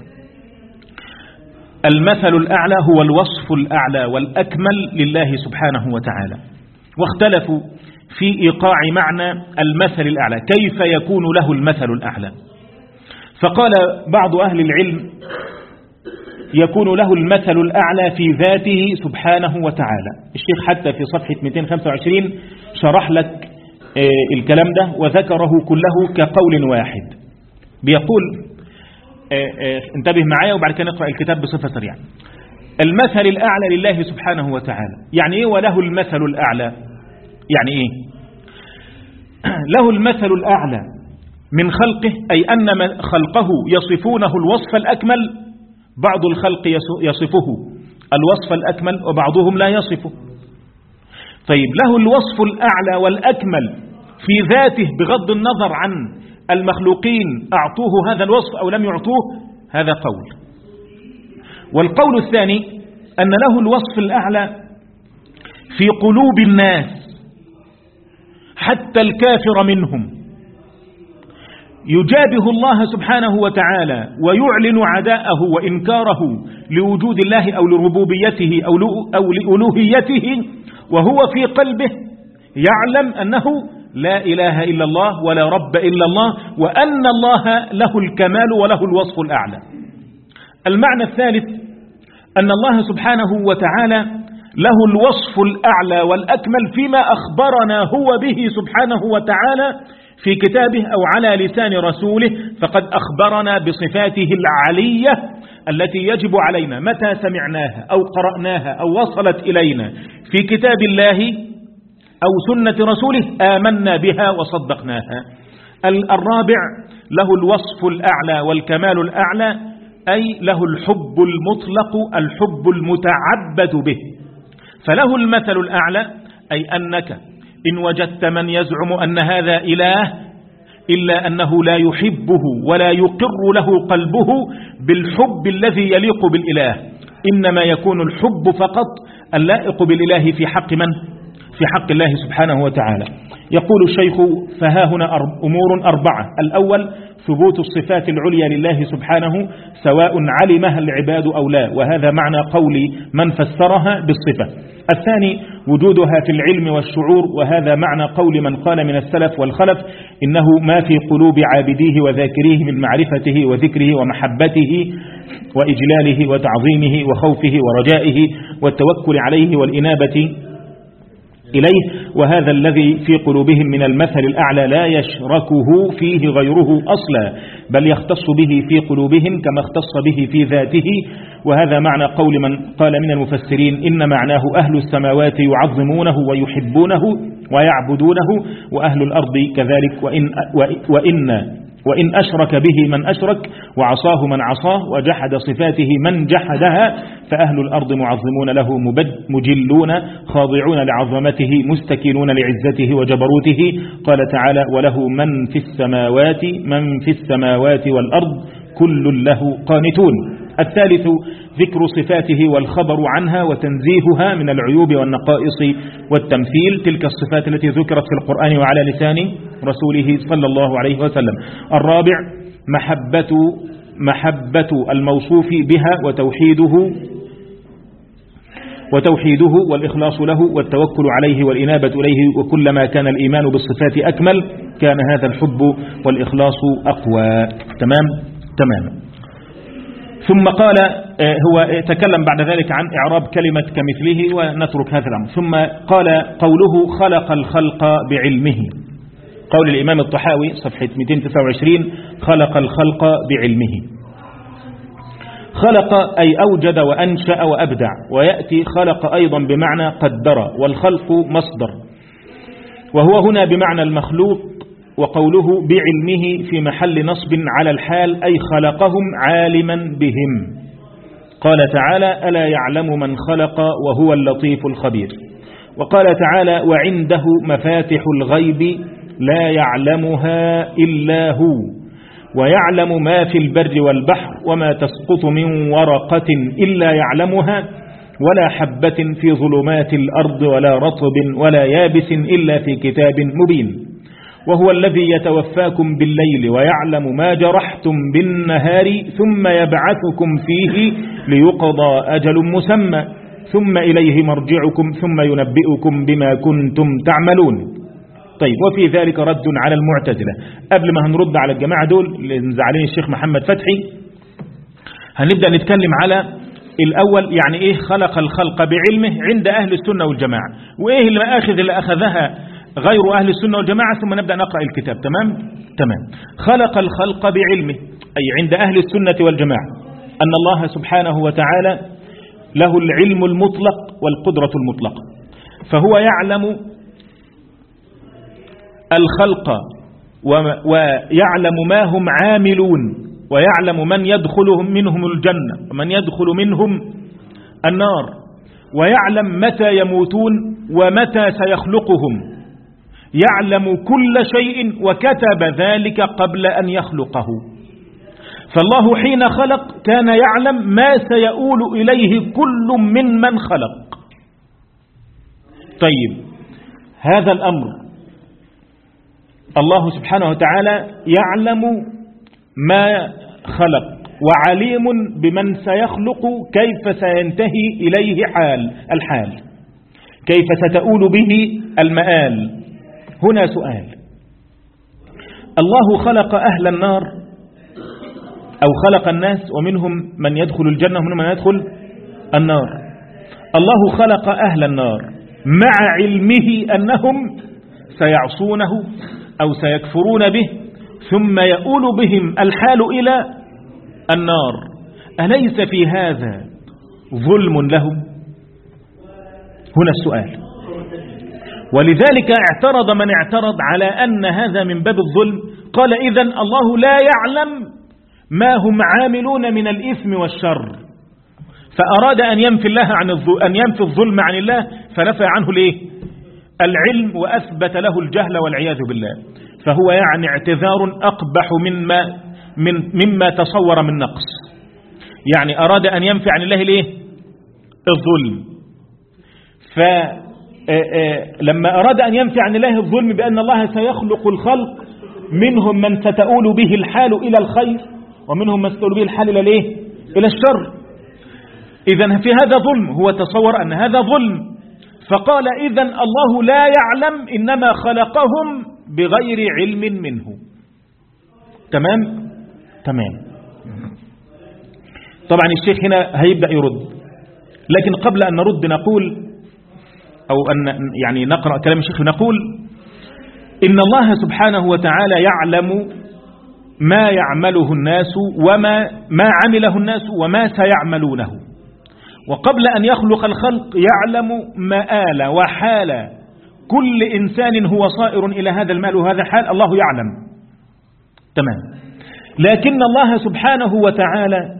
المثل الأعلى هو الوصف الأعلى والأكمل لله سبحانه وتعالى. واختلفوا في إيقاع معنى المثل الأعلى، كيف يكون له المثل الأعلى؟ فقال بعض أهل العلم: يكون له المثل الأعلى في ذاته سبحانه وتعالى. الشيخ حتى في صفحة مئتين وخمسة وعشرين شرح لك الكلام ده وذكره كله كقول واحد. بيقول، انتبه معايا وبعد كده نقرأ الكتاب بصفة سريعة. المثل الأعلى لله سبحانه وتعالى، يعني إيه وله المثل الأعلى؟ يعني إيه له المثل الأعلى من خلقه؟ أي أن خلقه يصفونه الوصف الأكمل. بعض الخلق يصفه الوصف الأكمل وبعضهم لا يصفه. طيب، له الوصف الأعلى والأكمل في ذاته بغض النظر عن المخلوقين أعطوه هذا الوصف أو لم يعطوه، هذا قول. والقول الثاني أن له الوصف الأعلى في قلوب الناس حتى الكافر منهم، يجابه الله سبحانه وتعالى ويعلن عداءه وإنكاره لوجود الله أو لربوبيته أو لألوهيته، وهو في قلبه يعلم أنه لا إله إلا الله ولا رب إلا الله، وأن الله له الكمال وله الوصف الأعلى. المعنى الثالث أن الله سبحانه وتعالى له الوصف الأعلى والأكمل فيما أخبرنا هو به سبحانه وتعالى في كتابه أو على لسان رسوله، فقد أخبرنا بصفاته العلية التي يجب علينا متى سمعناها أو قرأناها أو وصلت إلينا في كتاب الله أو سنة رسوله آمنا بها وصدقناها. الرابع له الوصف الأعلى والكمال الأعلى، أي له الحب المطلق الحب المتعبد به، فله المثل الأعلى، أي أنك إن وجدت من يزعم أن هذا إله إلا أنه لا يحبه ولا يقر له قلبه بالحب الذي يليق بالإله، إنما يكون الحب فقط اللائق بالإله في حق من؟ في حق الله سبحانه وتعالى. يقول الشيخ: فها هنا أمور أربعة. الأول ثبوت الصفات العليا لله سبحانه سواء علمها العباد أو لا، وهذا معنى قول من فسرها بالصفة. الثاني وجودها في العلم والشعور، وهذا معنى قول من قال من السلف والخلف إنه ما في قلوب عابديه وذاكريه من معرفته وذكره ومحبته وإجلاله وتعظيمه وخوفه ورجائه والتوكل عليه والإنابة إليه، وهذا الذي في قلوبهم من المثل الأعلى لا يشركه فيه غيره أصلا، بل يختص به في قلوبهم كما اختص به في ذاته. وهذا معنى قول من قال من المفسرين إن معناه أهل السماوات يعظمونه ويحبونه ويعبدونه، وأهل الأرض كذلك، وإن, وإن, وإن أشرك به من أشرك وعصاه من عصاه وجحد صفاته من جحدها، فأهل الأرض معظمون له مجلون خاضعون لعظمته مستكينون لعزته وجبروته. قال تعالى: وله من في السماوات من في السماوات والأرض كل له قانتون. الثالث ذكر صفاته والخبر عنها وتنزيهها من العيوب والنقائص والتمثيل، تلك الصفات التي ذكرت في القرآن وعلى لسان رسوله صلى الله عليه وسلم. الرابع محبة محبة الموصوف بها وتوحيده وتوحيده والإخلاص له والتوكل عليه والإنابة إليه، وكلما كان الإيمان بالصفات أكمل كان هذا الحب والإخلاص أقوى. تمام تمام. ثم قال هو تكلم بعد ذلك عن إعراب كلمة كمثله ونترك هذا الأمر. ثم قال قوله خلق الخلق بعلمه، قول الإمام الطحاوي صفحة مئتين وتسعة وعشرين: خلق الخلق بعلمه. خلق أي أوجد وأنشأ وأبدع، ويأتي خلق أيضا بمعنى قدر، والخلق مصدر، وهو هنا بمعنى المخلوق. وقوله بعلمه في محل نصب على الحال، أي خلقهم عالما بهم. قال تعالى: ألا يعلم من خلق وهو اللطيف الخبير. وقال تعالى: وعنده مفاتح الغيب لا يعلمها إلا هو ويعلم ما في البر والبحر وما تسقط من ورقة إلا يعلمها ولا حبة في ظلمات الأرض ولا رطب ولا يابس إلا في كتاب مبين. وهو الذي يتوفاكم بالليل ويعلم ما جرحتم بالنهار ثم يبعثكم فيه ليقضى أجل مسمى ثم إليه مرجعكم ثم ينبئكم بما كنتم تعملون. طيب، وفي ذلك رد على المعتزلة. قبل ما هنرد على الجماعة دول اللي مزعلين الشيخ محمد فتحي، هنبدأ نتكلم على الأول يعني إيه خلق الخلق بعلمه عند أهل السنة والجماعة، وإيه المآخذ اللي أخذها غير أهل السنة والجماعة، ثم نبدأ نقرأ الكتاب. تمام تمام. خلق الخلق بعلمه، أي عند أهل السنة والجماعة أن الله سبحانه وتعالى له العلم المطلق والقدرة المطلقة، فهو يعلم الخلق ويعلم ما هم عاملون، ويعلم من يدخلهم منهم الجنة ومن يدخل منهم النار، ويعلم متى يموتون ومتى سيخلقهم، يعلم كل شيء وكتب ذلك قبل أن يخلقه. فالله حين خلق كان يعلم ما سيؤول إليه كل من من خلق. طيب، هذا الأمر الله سبحانه وتعالى يعلم ما خلق وعليم بمن سيخلق كيف سينتهي إليه حال الحال، كيف ستؤول به المآل. هنا سؤال: الله خلق أهل النار أو خلق الناس ومنهم من يدخل الجنة ومنهم من يدخل النار. الله خلق أهل النار مع علمه أنهم سيعصونه أو سيكفرون به ثم يؤول بهم الحال إلى النار. أليس في هذا ظلم لهم؟ هنا السؤال. ولذلك اعترض من اعترض على أن هذا من باب الظلم، قال إذن الله لا يعلم ما هم عاملون من الإثم والشر، فأراد أن ينفي الله عن أن ينفي الظلم عن الله، فنفى عنه ليه؟ العلم، وأثبت له الجهل والعياذ بالله. فهو يعني اعتذار أقبح مما من مما تصور من نقص. يعني أراد أن ينفي عن الله ليه؟ الظلم. فلما أراد أن ينفي عن الله الظلم بأن الله سيخلق الخلق، منهم من ستؤول به الحال إلى الخير، ومنهم من ستؤول به الحال إلى ليه؟ إلى الشر. إذن في هذا ظلم، هو تصور أن هذا ظلم، فقال إذن الله لا يعلم، إنما خلقهم بغير علم منه. تمام؟ تمام. طبعا الشيخ هنا هيبدأ يرد، لكن قبل أن نرد نقول، أو أن يعني نقرأ كلام الشيخ، نقول إن الله سبحانه وتعالى يعلم ما يعمله الناس وما ما عمله الناس وما سيعملونه، وقبل أن يخلق الخلق يعلم مآل وحال كل إنسان هو صائر إلى هذا المال وهذا حال، الله يعلم. تمام. لكن الله سبحانه وتعالى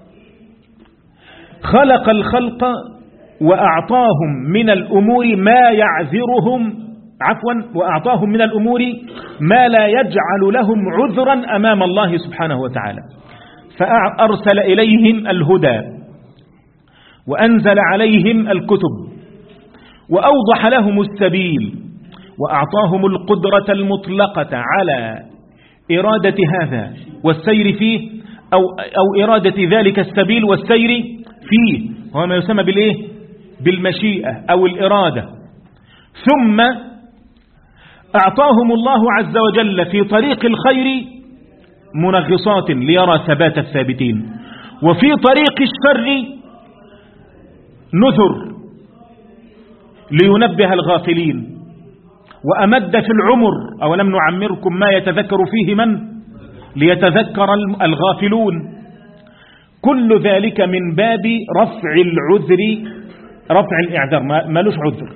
خلق الخلق وأعطاهم من الأمور ما يعذرهم عفوا وأعطاهم من الأمور ما لا يجعل لهم عذرا أمام الله سبحانه وتعالى، فأرسل إليهم الهدى، وأنزل عليهم الكتب، وأوضح لهم السبيل، وأعطاهم القدرة المطلقة على إرادة هذا والسير فيه، أو, أو إرادة ذلك السبيل والسير فيه، وهو ما يسمى بالإيه؟ بالمشيئة أو الإرادة. ثم أعطاهم الله عز وجل في طريق الخير منغصات ليرى ثبات الثابتين، وفي طريق الشر نذر لينبه الغافلين، وأمد في العمر أولم نعمركم ما يتذكر فيه من ليتذكر الغافلون. كل ذلك من باب رفع العذر، رفع الإعذار، ما لوش عذر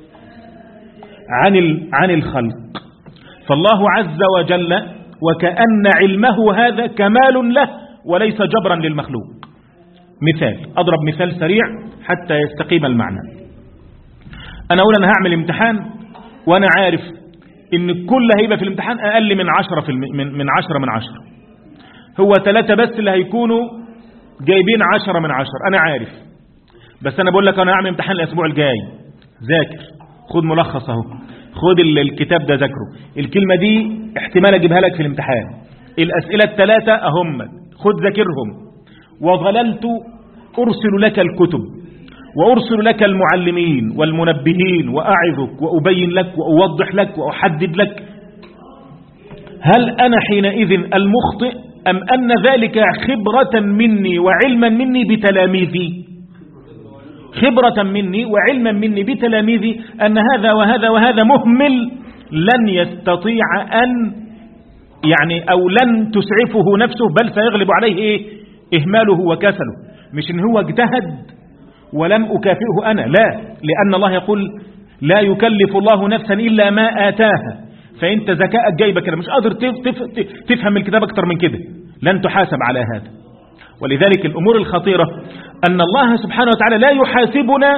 عن عن الخلق. فالله عز وجل وكأن علمه هذا كمال له وليس جبرا للمخلوق. مثال، أضرب مثال سريع حتى يستقيم المعنى. أنا أقول أنا هعمل امتحان وأنا عارف إن كل هيبقى في الامتحان أقل من عشرة في الم... من من عشرة من عشرة، هو ثلاثة بس اللي هيكونوا جايبين عشرة من عشرة، أنا عارف. بس أنا بقول لك أنا هعمل امتحان الأسبوع الجاي، ذاكر، خد ملخص أهو، خد الكتاب ده ذاكره، الكلمة دي احتمال أجيبها لك في الامتحان، الأسئلة الثلاثة أهم، خد ذاكرهم. وظللت أرسل لك الكتب وأرسل لك المعلمين والمنبهين وأعظك وأبين لك وأوضح لك وأحدد لك. هل أنا حينئذ المخطئ أم أن ذلك خبرة مني وعلما مني بتلاميذي؟ خبرة مني وعلما مني بتلاميذي أن هذا وهذا وهذا مهمل لن يستطيع أن يعني أو لن تسعفه نفسه، بل سيغلب عليه إيه؟ إهماله وكسله. مش إن هو اجتهد ولم أكافئه أنا، لا، لأن الله يقول لا يكلف الله نفسا إلا ما آتاها، فأنت ذكاءك جايبك كده مش قادر تفهم الكتاب أكتر من كده، لن تحاسب على هذا. ولذلك الأمور الخطيرة أن الله سبحانه وتعالى لا يحاسبنا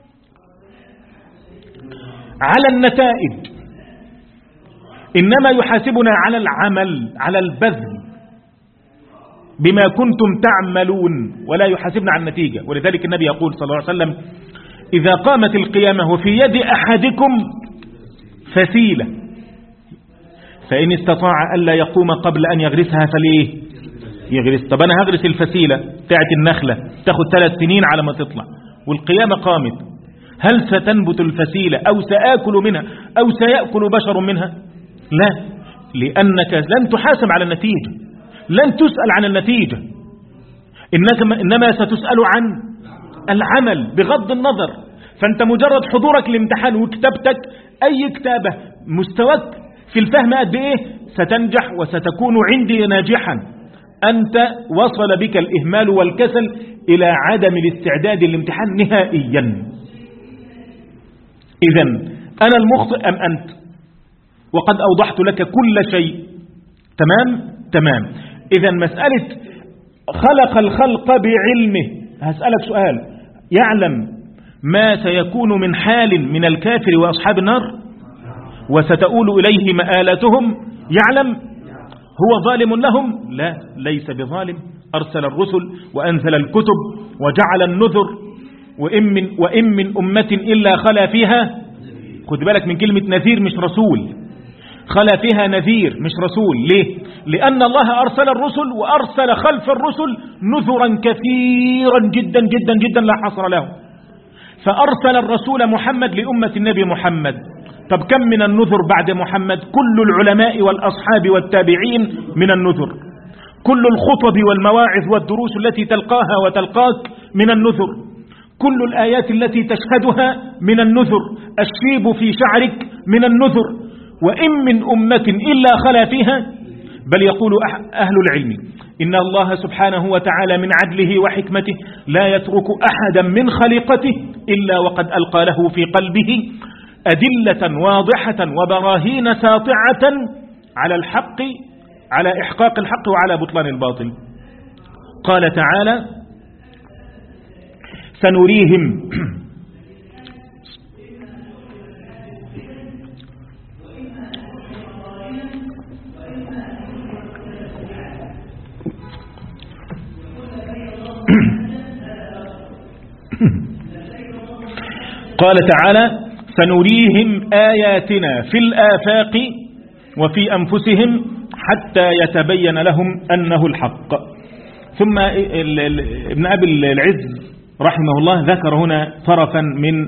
على النتائج، إنما يحاسبنا على العمل، على البذل بما كنتم تعملون، ولا يحاسبنا على النتيجة. ولذلك النبي يقول صلى الله عليه وسلم إذا قامت القيامة وفي يد أحدكم فسيلة فإن استطاع ألا يقوم قبل أن يغرسها فليه يغرس. طب أنا هغرس الفسيلة بتاعت النخلة تاخد ثلاث سنين على ما تطلع، والقيامة قامت، هل ستنبت الفسيلة أو سآكل منها أو سيأكل بشر منها؟ لا، لأنك لن تحاسب على النتيجة، لن تسأل عن النتيجة، إنك إنما ستسأل عن العمل بغض النظر. فأنت مجرد حضورك الامتحان وكتابتك أي كتابة مستواك في الفهم قد إيه ستنجح وستكون عندي ناجحا. أنت وصل بك الإهمال والكسل إلى عدم الاستعداد للامتحان نهائيا. إذن أنا المخطئ أم أنت؟ وقد أوضحت لك كل شيء تمام تمام. إذا مسألة خلق الخلق بعلمه، هسألك سؤال، يعلم ما سيكون من حال من الكافر وأصحاب النار وستؤول إليه مآلاتهم؟ يعلم؟ هو ظالم لهم؟ لا، ليس بظالم. أرسل الرسل وأنزل الكتب وجعل النذر، وإن من, وإن من أمة إلا خلا فيها، خد بالك من كلمة نذير مش رسول، خلا فيها نذير مش رسول. ليه؟ لأن الله أرسل الرسل وأرسل خلف الرسل نذرا كثيرا جدا جدا جدا لا حصر له، فأرسل الرسول محمد لأمة النبي محمد. طب كم من النذر بعد محمد؟ كل العلماء والأصحاب والتابعين من النذر، كل الخطب والمواعظ والدروس التي تلقاها وتلقاك من النذر، كل الآيات التي تشهدها من النذر، الشيب في شعرك من النذر. وإن من أمة إلا خلا فيها، بل يقول أهل العلم إن الله سبحانه وتعالى من عدله وحكمته لا يترك أحدا من خليقته إلا وقد ألقى له في قلبه أدلة واضحة وبراهين ساطعة على الحق، على إحقاق الحق وعلى بطلان الباطل. قال تعالى: سنريهم قال تعالى: سنريهم آياتنا في الآفاق وفي أنفسهم حتى يتبين لهم أنه الحق. ثم ابن أبي العز رحمه الله ذكر هنا طرفا من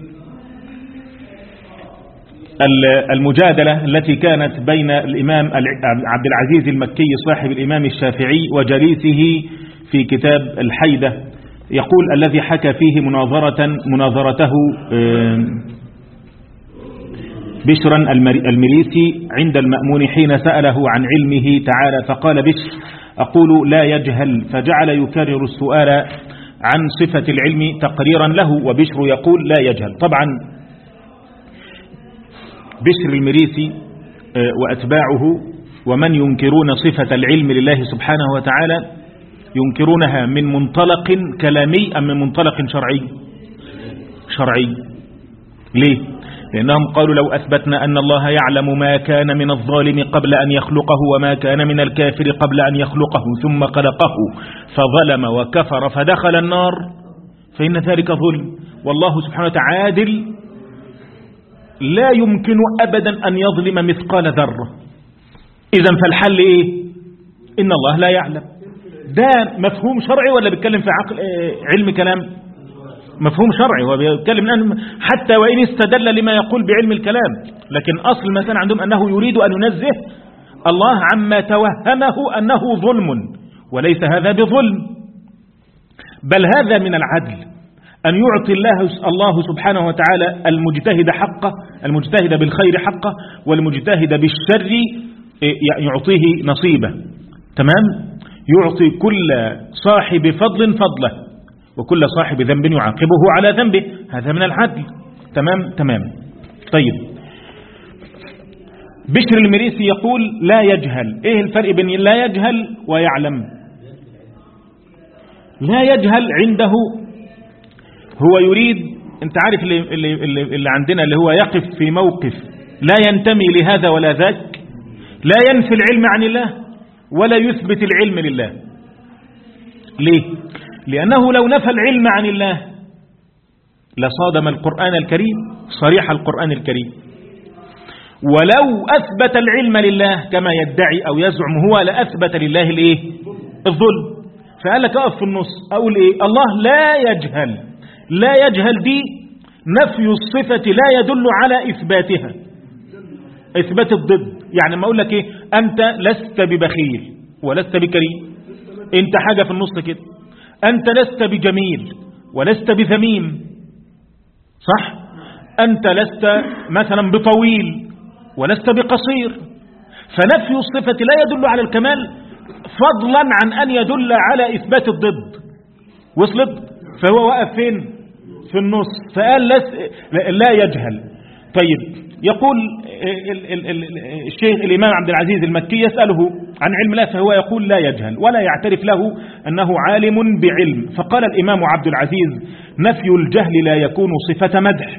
المجادلة التي كانت بين الإمام عبد العزيز المكي صاحب الإمام الشافعي وجليسه في كتاب الحيدة. يقول: الذي حكى فيه مناظرة مناظرته بشرا المريسي عند المأمون حين سأله عن علمه تعالى، فقال بشر: أقول لا يجهل، فجعل يكرر السؤال عن صفة العلم تقريرا له، وبشر يقول لا يجهل. طبعا بشر المريسي وأتباعه ومن ينكرون صفة العلم لله سبحانه وتعالى ينكرونها من منطلق كلامي أم من منطلق شرعي؟ شرعي. ليه؟ لأنهم قالوا: لو أثبتنا أن الله يعلم ما كان من الظالم قبل أن يخلقه وما كان من الكافر قبل أن يخلقه ثم خلقه فظلم وكفر فدخل النار فإن ذلك ظلم، والله سبحانه وتعالى عادل لا يمكن أبدا أن يظلم مثقال ذرة. إذن فالحل إيه؟ إن الله لا يعلم. ده مفهوم شرعي ولا بيتكلم في عقل علم كلام؟ مفهوم شرعي، وبيتكلم أن حتى وإن استدل لما يقول بعلم الكلام، لكن أصل مثلا عندهم أنه يريد أن ينزه الله عما توهمه أنه ظلم، وليس هذا بظلم، بل هذا من العدل أن يعطي الله الله سبحانه وتعالى المجتهد حقه، المجتهد بالخير حقه، والمجتهد بالشر يعطيه نصيبه. تمام؟ يعطي كل صاحب فضل فضله وكل صاحب ذنب يعاقبه على ذنبه، هذا من العدل. تمام تمام. طيب، بشر المريسي يقول لا يجهل. ايه الفرق بين لا يجهل ويعلم؟ لا يجهل عنده هو يريد، انت عارف اللي, اللي, اللي, اللي عندنا اللي هو يقف في موقف لا ينتمي لهذا ولا ذاك، لا ينفي العلم عن الله ولا يثبت العلم لله. ليه؟ لأنه لو نفى العلم عن الله لصادم القرآن الكريم، صريح القرآن الكريم، ولو أثبت العلم لله كما يدعي أو يزعم هو لأثبت لله الإيه؟ الظلم. فقال لك أقف في النص أقول إيه؟ الله لا يجهل. لا يجهل دي نفي الصفة لا يدل على إثباتها، إثبات الضد. يعني ما أقول لك إيه؟ أنت لست ببخيل ولست بكريم، أنت حاجة في النص كده. أنت لست بجميل ولست بذميم، صح؟ أنت لست مثلا بطويل ولست بقصير. فنفي الصفة لا يدل على الكمال فضلا عن أن يدل على إثبات الضد. وصلت؟ فهو وقف فين؟ في النص، فقال لا يجهل. طيب، يقول الشيخ الإمام عبد العزيز المكي يسأله عن علم الله فهو يقول لا يجهل ولا يعترف له أنه عالم بعلم. فقال الإمام عبد العزيز نفي الجهل لا يكون صفة مدح،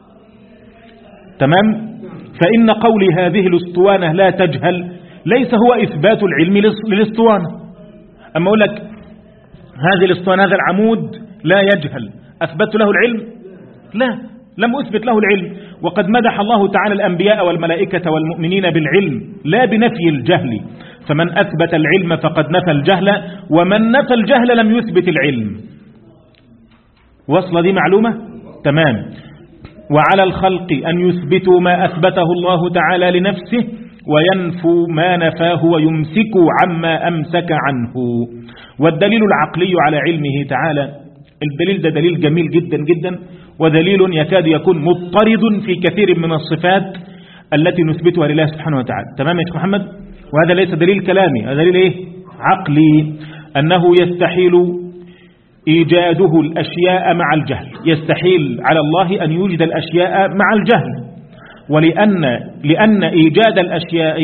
تمام؟ فإن قولي هذه الاسطوانة لا تجهل ليس هو إثبات العلم للاسطوانة. أما أقول لك هذه الاسطوانة هذا العمود لا يجهل، أثبت له العلم؟ لا، لم أثبت له العلم. وقد مدح الله تعالى الأنبياء والملائكة والمؤمنين بالعلم لا بنفي الجهل، فمن أثبت العلم فقد نفى الجهل، ومن نفى الجهل لم يثبت العلم. وصل دي معلومة؟ تمام. وعلى الخلق أن يثبتوا ما أثبته الله تعالى لنفسه وينفوا ما نفاه ويمسكوا عما أمسك عنه. والدليل العقلي على علمه تعالى، الدليل ده دليل جميل جدا جدا، ودليل يكاد يكون مضطرد في كثير من الصفات التي نثبتها لله سبحانه وتعالى. تمام يا شيخ محمد؟ وهذا ليس دليل كلامي، هذا دليل ايه؟ عقلي، أنه يستحيل إيجاده الأشياء مع الجهل، يستحيل على الله أن يوجد الأشياء مع الجهل. ولأن لأن إيجاد الأشياء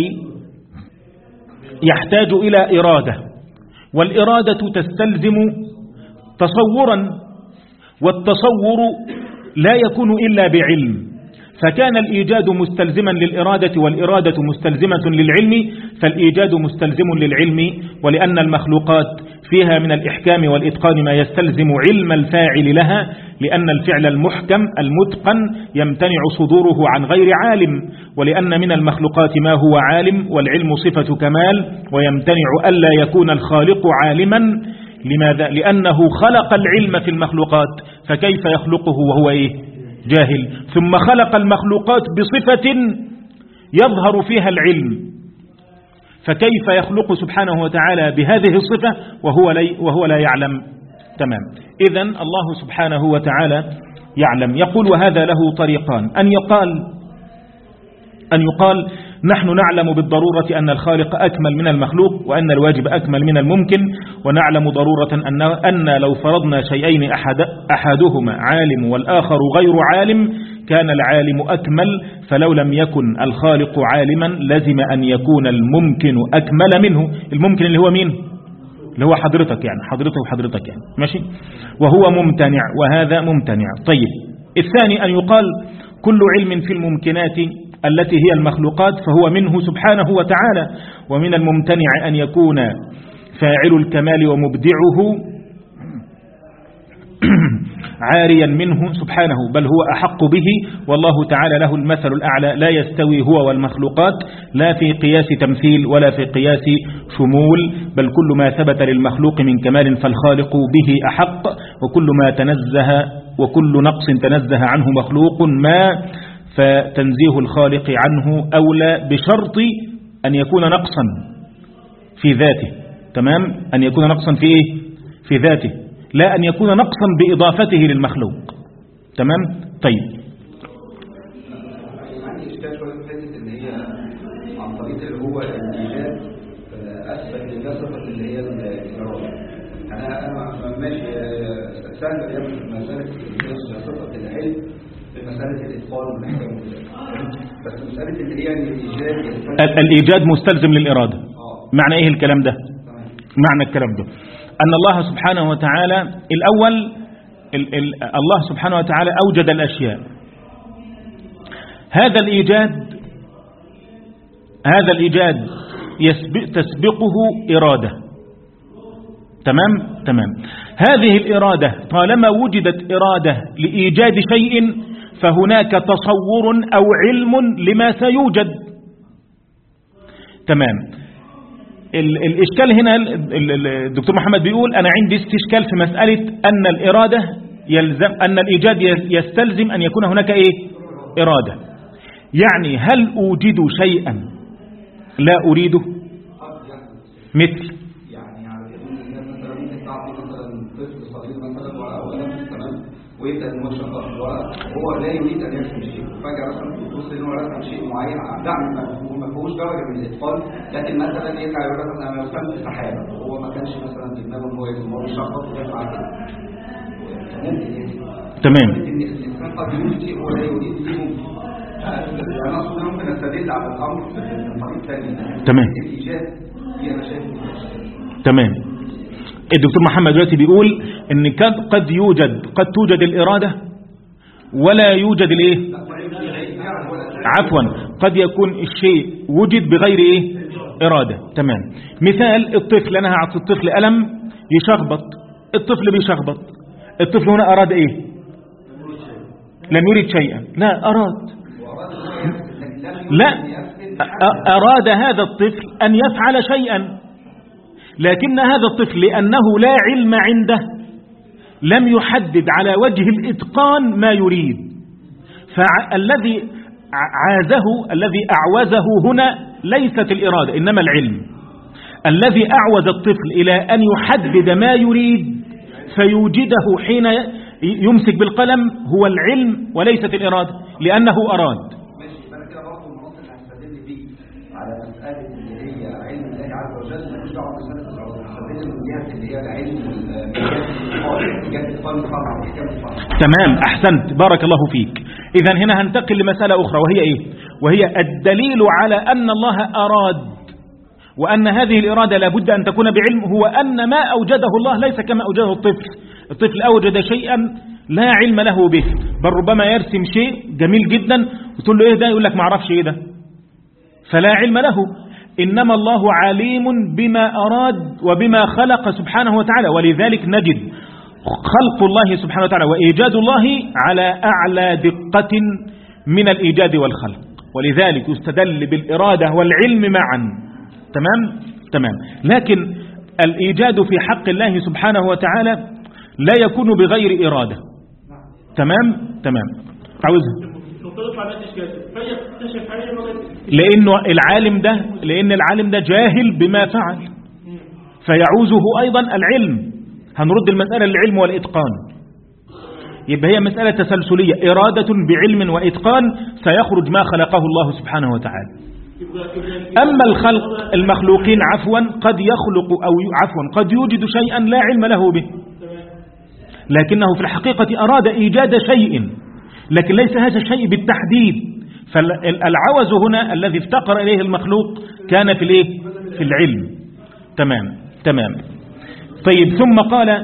يحتاج إلى إرادة، والإرادة تستلزم تصورا، والتصور لا يكون إلا بعلم، فكان الإيجاد مستلزما للإرادة والإرادة مستلزمة للعلم، فالإيجاد مستلزم للعلم. ولأن المخلوقات فيها من الإحكام والإتقان ما يستلزم علم الفاعل لها، لأن الفعل المحكم المتقن يمتنع صدوره عن غير عالم، ولأن من المخلوقات ما هو عالم والعلم صفة كمال، ويمتنع ألا يكون الخالق عالما. لماذا؟ لأنه خلق العلم في المخلوقات، فكيف يخلقه وهو إيه؟ جاهل. ثم خلق المخلوقات بصفة يظهر فيها العلم، فكيف يخلق سبحانه وتعالى بهذه الصفة وهو لا, وهو لا يعلم؟ تمام. إذن الله سبحانه وتعالى يعلم. يقول وهذا له طريقان، أن يقال أن يقال نحن نعلم بالضرورة أن الخالق أكمل من المخلوق، وأن الواجب أكمل من الممكن، ونعلم ضرورة أن, أن لو فرضنا شيئين أحد أحدهما عالم والآخر غير عالم كان العالم أكمل، فلو لم يكن الخالق عالما لزم أن يكون الممكن أكمل منه. الممكن اللي هو مين؟ اللي هو حضرتك يعني، حضرتك وحضرتك يعني، ماشي؟ وهو ممتنع، وهذا ممتنع. طيب، الثاني أن يقال كل علم في الممكنات التي هي المخلوقات فهو منه سبحانه وتعالى، ومن الممتنع أن يكون فاعل الكمال ومبدعه عاريا منه سبحانه، بل هو أحق به، والله تعالى له المثل الأعلى، لا يستوي هو والمخلوقات لا في قياس تمثيل ولا في قياس شمول، بل كل ما ثبت للمخلوق من كمال فالخالق به أحق، وكل ما تنزه وكل نقص تنزه عنه مخلوق ما فتنزيه الخالق عنه أولى، بشرط أن يكون نقصا في ذاته. تمام؟ أن يكون نقصا في إيه؟ في ذاته، لا أن يكون نقصا بإضافته للمخلوق. تمام؟ طيب، عندي إشكال شوية في حتة إن هي عن طريق اللي هو الإيجاد أثبت للصفة اللي هي الإرادة. أنا أنا ماشي سهل يبقى مسألة صفة العلم في مسألة الإتقان والإحكام، بس مسألة اللي هي الإيجاد الإيجاد مستلزم للإرادة. معنى إيه الكلام ده؟ معنى الكلام ده أن الله سبحانه وتعالى الأول ال ال الله سبحانه وتعالى أوجد الأشياء. هذا الإيجاد هذا الإيجاد يسبق تسبقه إرادة. تمام؟ تمام. هذه الإرادة طالما وجدت إرادة لإيجاد شيء فهناك تصور أو علم لما سيوجد. تمام. الإشكال هنا الدكتور محمد بيقول أنا عندي استشكال في مسألة أن الإرادة يلزم أن الإيجاد يستلزم أن يكون هناك إيه؟ إرادة. يعني هل أوجد شيئا لا أريده؟ مثل يعني مثلا ممكن تعطي مثلا طفل صغير مثلا ولا تمام ويبدأ المشرف هو لا يريد أن يرسم شيء، وفجأة مثلا توصل إنه رسم شيء معين دعم ما فيهوش درجة من الإتقان، لكن مثلا يرجع يقول مثلا أنا رسمت سحابة وهو ما كانش مثلا في دماغه إن هو يرسم يشخص ويرفع كده. ممكن يعني تمام. إن الإنسان قد يريد شيء هو لا يريد شيء ممكن. يعني أصلا ممكن أستدل على الأمر من طريق ثاني. تمام. الإيجاد هي مشاكل. تمام. الدكتور محمد دلوقتي بيقول ان قد يوجد قد توجد الإرادة ولا يوجد الايه، عفوا قد يكون الشيء وجد بغير ايه إرادة. تمام. مثال الطفل، انا هعطي الطفل قلم يشخبط، الطفل بيشخبط، الطفل هنا أراد ايه؟ لم يريد شيئا، لا أراد، لا أراد هذا الطفل أن يفعل شيئا، لكن هذا الطفل لأنه لا علم عنده لم يحدد على وجه الإتقان ما يريد، فالذي عازه الذي أعوزه هنا ليست الإرادة إنما العلم. الذي أعوز الطفل إلى أن يحدد ما يريد فيوجده حين يمسك بالقلم هو العلم وليست الإرادة، لأنه أراد. ماشي، أنا كده برضه المنطق اللي هستدل بيه على مسألة اللي هي علم الله عز وجل ملوش دعوة بمسألة الأرض، هستدل من جهة اللي هي العلم من جهة الإتقان الفرع وحكام الفرع. تمام، أحسنت، بارك الله فيك. إذا هنا هنتقل لمسألة أخرى وهي إيه؟ وهي الدليل على أن الله أراد وأن هذه الإرادة لابد أن تكون بعلم، هو أن ما أوجده الله ليس كما أوجده الطفل. الطفل أوجد شيئا لا علم له به، بل ربما يرسم شيء جميل جدا وتقول له إيه ده، يقول لك ما أعرفش إيه ده، فلا علم له. إنما الله عليم بما أراد وبما خلق سبحانه وتعالى، ولذلك نجد خلق الله سبحانه وتعالى وإيجاد الله على أعلى دقة من الإيجاد والخلق، ولذلك يستدل بالإرادة والعلم معا. تمام تمام. لكن الإيجاد في حق الله سبحانه وتعالى لا يكون بغير إرادة. تمام تمام. تعوزها لأنه العالم ده لأن العالم ده جاهل بما فعل فيعوزه أيضا العلم. هنرد المسألة للعلم والإتقان، يبقى هي مسألة تسلسلية، إرادة بعلم وإتقان سيخرج ما خلقه الله سبحانه وتعالى. أما الخلق المخلوقين عفوا قد يخلق أو عفوا قد يوجد شيئا لا علم له به، لكنه في الحقيقة أراد إيجاد شيء، لكن ليس هذا الشيء بالتحديد. فالعوز هنا الذي افتقر إليه المخلوق كان في الايه؟ في العلم. تمام تمام. طيب، ثم قال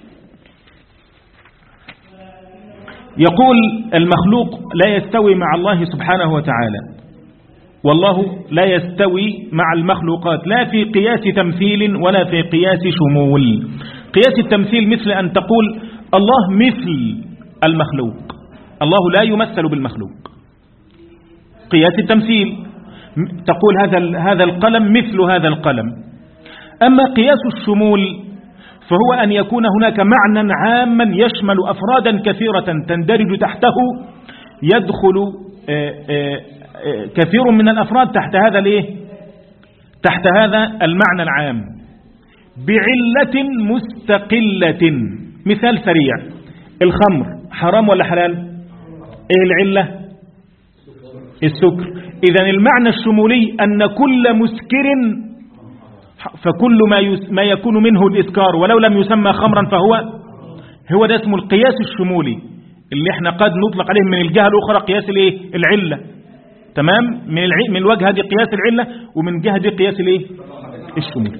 يقول المخلوق لا يستوي مع الله سبحانه وتعالى، والله لا يستوي مع المخلوقات لا في قياس تمثيل ولا في قياس شمول. قياس التمثيل مثل أن تقول الله مثل المخلوق، الله لا يمثل بالمخلوق. قياس التمثيل تقول هذا هذا القلم مثل هذا القلم. أما قياس الشمول فهو أن يكون هناك معنى عاما يشمل أفرادا كثيرة تندرج تحته، يدخل آآ آآ كثير من الأفراد تحت هذا الايه؟ تحت هذا المعنى العام بعلة مستقلة. مثال سريع، الخمر حرام ولا حلال؟ ايه العلة؟ السكر. إذن المعنى الشمولي أن كل مسكر فكل ما ما يكون منه الإسكار ولو لم يسمى خمرا فهو هو ده اسمه القياس الشمولي، اللي احنا قد نطلق عليه من الجهة الأخرى قياس الايه؟ العلة. تمام، من الع... من الوجهة دي قياس العلة، ومن جهة دي قياس الايه؟ الشمول.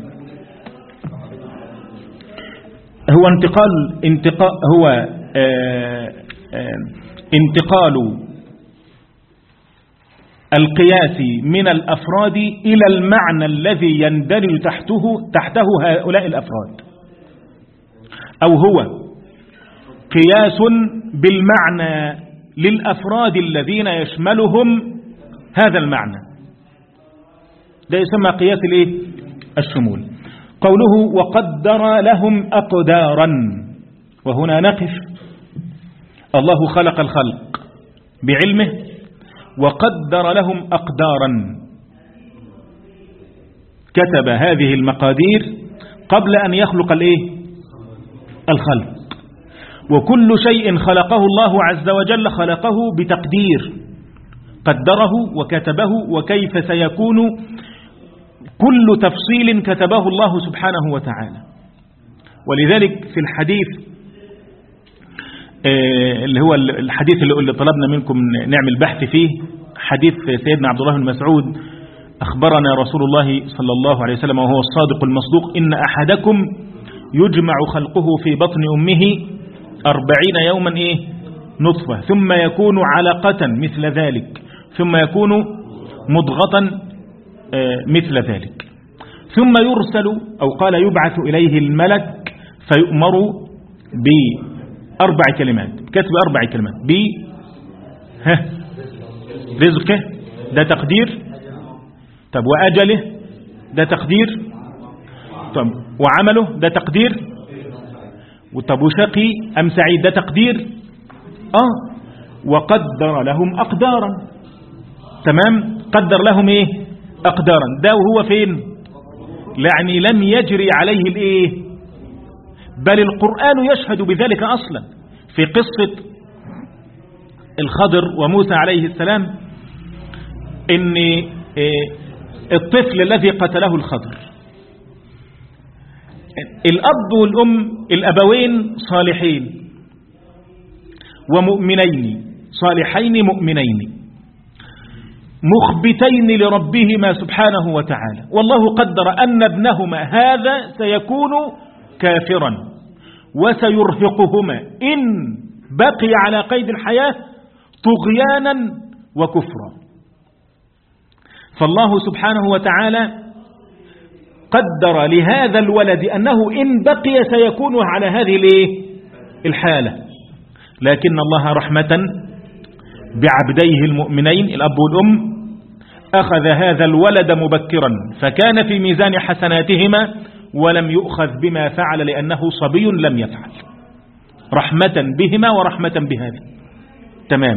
هو انتقال انتقال هو آآ آآ انتقال القياس من الأفراد إلى المعنى الذي يندرج تحته تحته هؤلاء الأفراد، أو هو قياس بالمعنى للأفراد الذين يشملهم هذا المعنى، ده يسمى قياس الايه؟ الشمول. قوله وقدر لهم أقدارا، وهنا نقف. الله خلق الخلق بعلمه وقدر لهم أقدارا، كتب هذه المقادير قبل أن يخلق الايه؟ الخلق. وكل شيء خلقه الله عز وجل خلقه بتقدير، قدره وكتبه، وكيف سيكون كل تفصيل كتبه الله سبحانه وتعالى. ولذلك في الحديث اللي هو الحديث اللي طلبنا منكم نعمل بحث فيه، حديث سيدنا عبد الله بن مسعود أخبرنا رسول الله صلى الله عليه وسلم وهو الصادق المصدوق إن أحدكم يجمع خلقه في بطن أمه أربعين يوما إيه نطفة ثم يكون علقة مثل ذلك ثم يكون مضغة مثل ذلك ثم يرسل أو قال يبعث إليه الملك فيؤمر بأربع كلمات كتب أربع كلمات ب رزقه ده تقدير طب وأجله ده تقدير طب وعمله ده تقدير وطب وشقي أم سعيد ده تقدير آه وقدر لهم أقدارا تمام قدر لهم إيه أقدارا ده وهو فين يعني لم يجري عليه الإيه بل القرآن يشهد بذلك أصلا في قصة الخضر وموسى عليه السلام إن الطفل الذي قتله الخضر الأب والأم الأبوين صالحين ومؤمنين صالحين مؤمنين مخبتين لربهما سبحانه وتعالى والله قدر أن ابنهما هذا سيكون كافرا وسيرهقهما إن بقي على قيد الحياة طغيانا وكفرا فالله سبحانه وتعالى قدر لهذا الولد أنه إن بقي سيكون على هذه الحالة لكن الله رحمة بعبديه المؤمنين الأب والأم أخذ هذا الولد مبكرا فكان في ميزان حسناتهما ولم يؤخذ بما فعل لأنه صبي لم يفعل رحمة بهما ورحمة بهذا تمام.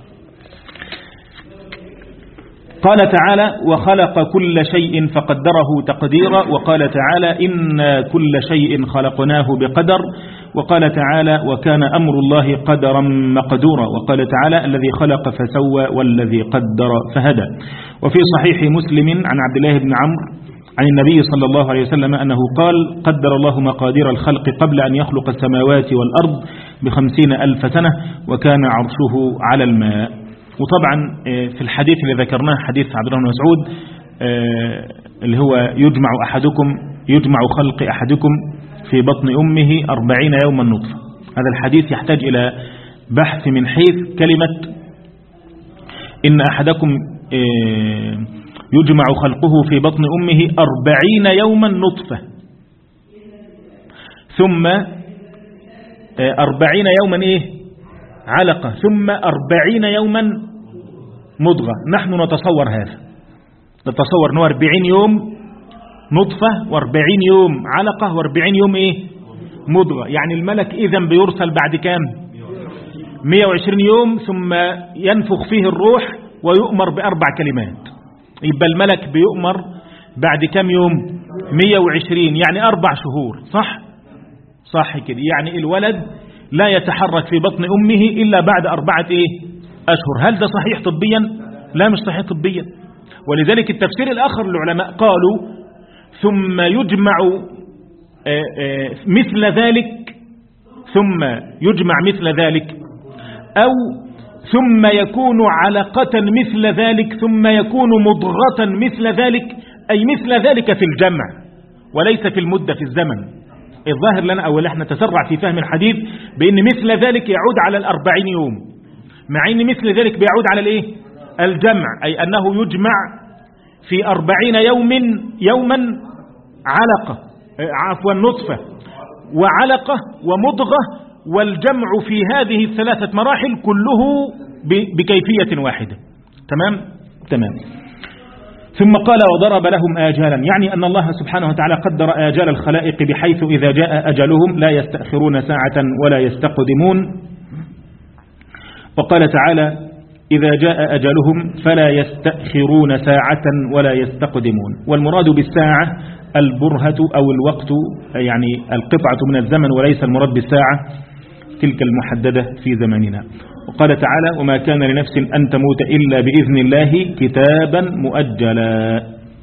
قال تعالى وخلق كل شيء فقدره تقديرا وقال تعالى إن كل شيء خلقناه بقدر وقال تعالى وكان أمر الله قدرا مقدورا وقال تعالى الذي خلق فسوى والذي قدر فهدى. وفي صحيح مسلم عن عبد الله بن عمرو عن النبي صلى الله عليه وسلم أنه قال قدر الله مقادير الخلق قبل أن يخلق السماوات والأرض بخمسين ألف سنة وكان عرشه على الماء. وطبعا في الحديث اللي ذكرناه حديث عبد الله بن مسعود اللي هو يجمع أحدكم يجمع خلق أحدكم في بطن أمه أربعين يوما نطفة. هذا الحديث يحتاج إلى بحث من حيث كلمة إن أحدكم يجمع خلقه في بطن أمه أربعين يوما نطفة ثم أربعين يوما إيه علقة ثم أربعين يوما مضغة. نحن نتصور هذا نتصور أنه أربعين يوم نطفة وأربعين يوم علقة وأربعين يوم إيه مضغة. يعني الملك إذن بيرسل بعد كام مئة وعشرين يوم ثم ينفخ فيه الروح ويؤمر بأربع كلمات. يبقى الملك بيؤمر بعد كام يوم مئة وعشرين يعني أربع شهور صح صح كده. يعني الولد لا يتحرك في بطن أمه إلا بعد أربعة إيه أشهر. هل ده صحيح طبيا؟ لا مش صحيح طبيا. ولذلك التفسير الآخر للعلماء قالوا ثم يجمع آآ آآ مثل ذلك ثم يجمع مثل ذلك أو ثم يكون علقة مثل ذلك ثم يكون مضغة مثل ذلك أي مثل ذلك في الجمع وليس في المدة في الزمن. الظاهر لنا أو احنا تسرع في فهم الحديث بأن مثل ذلك يعود على الأربعين يوم مع أن مثل ذلك بيعود على الإيه الجمع أي أنه يجمع في أربعين يوم يوما علقة عفوا نطفة وعلقة ومضغة والجمع في هذه الثلاثة مراحل كله بكيفية واحدة تمام تمام. ثم قال وضرب لهم آجالا يعني أن الله سبحانه وتعالى قدر آجال الخلائق بحيث إذا جاء أجلهم لا يستأخرون ساعة ولا يستقدمون. وقال تعالى إذا جاء أجلهم فلا يستأخرون ساعة ولا يستقدمون. والمراد بالساعة البرهة أو الوقت يعني القطعة من الزمن وليس المراد بالساعة تلك المحددة في زمننا. وقال تعالى وما كان لنفس أن تموت إلا بإذن الله كتابا مؤجلا.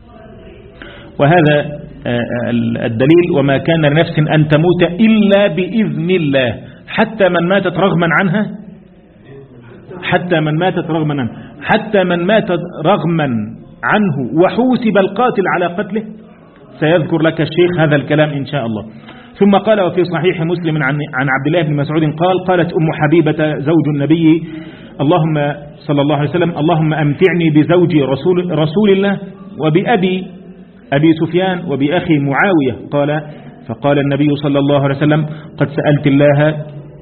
وهذا الدليل وما كان لنفس أن تموت إلا بإذن الله حتى من ماتت رغما عنها حتى من ماتت رغما عنها حتى من مات رغما عنه وحوسب القاتل على قتله؟ سيذكر لك الشيخ هذا الكلام إن شاء الله. ثم قال وفي صحيح مسلم عن عن عبد الله بن مسعود قال قالت أم حبيبة زوج النبي اللهم صلى الله عليه وسلم اللهم أمتعني بزوجي رسول, رسول الله وبأبي أبي سفيان وبأخي معاوية. قال فقال النبي صلى الله عليه وسلم قد سألت الله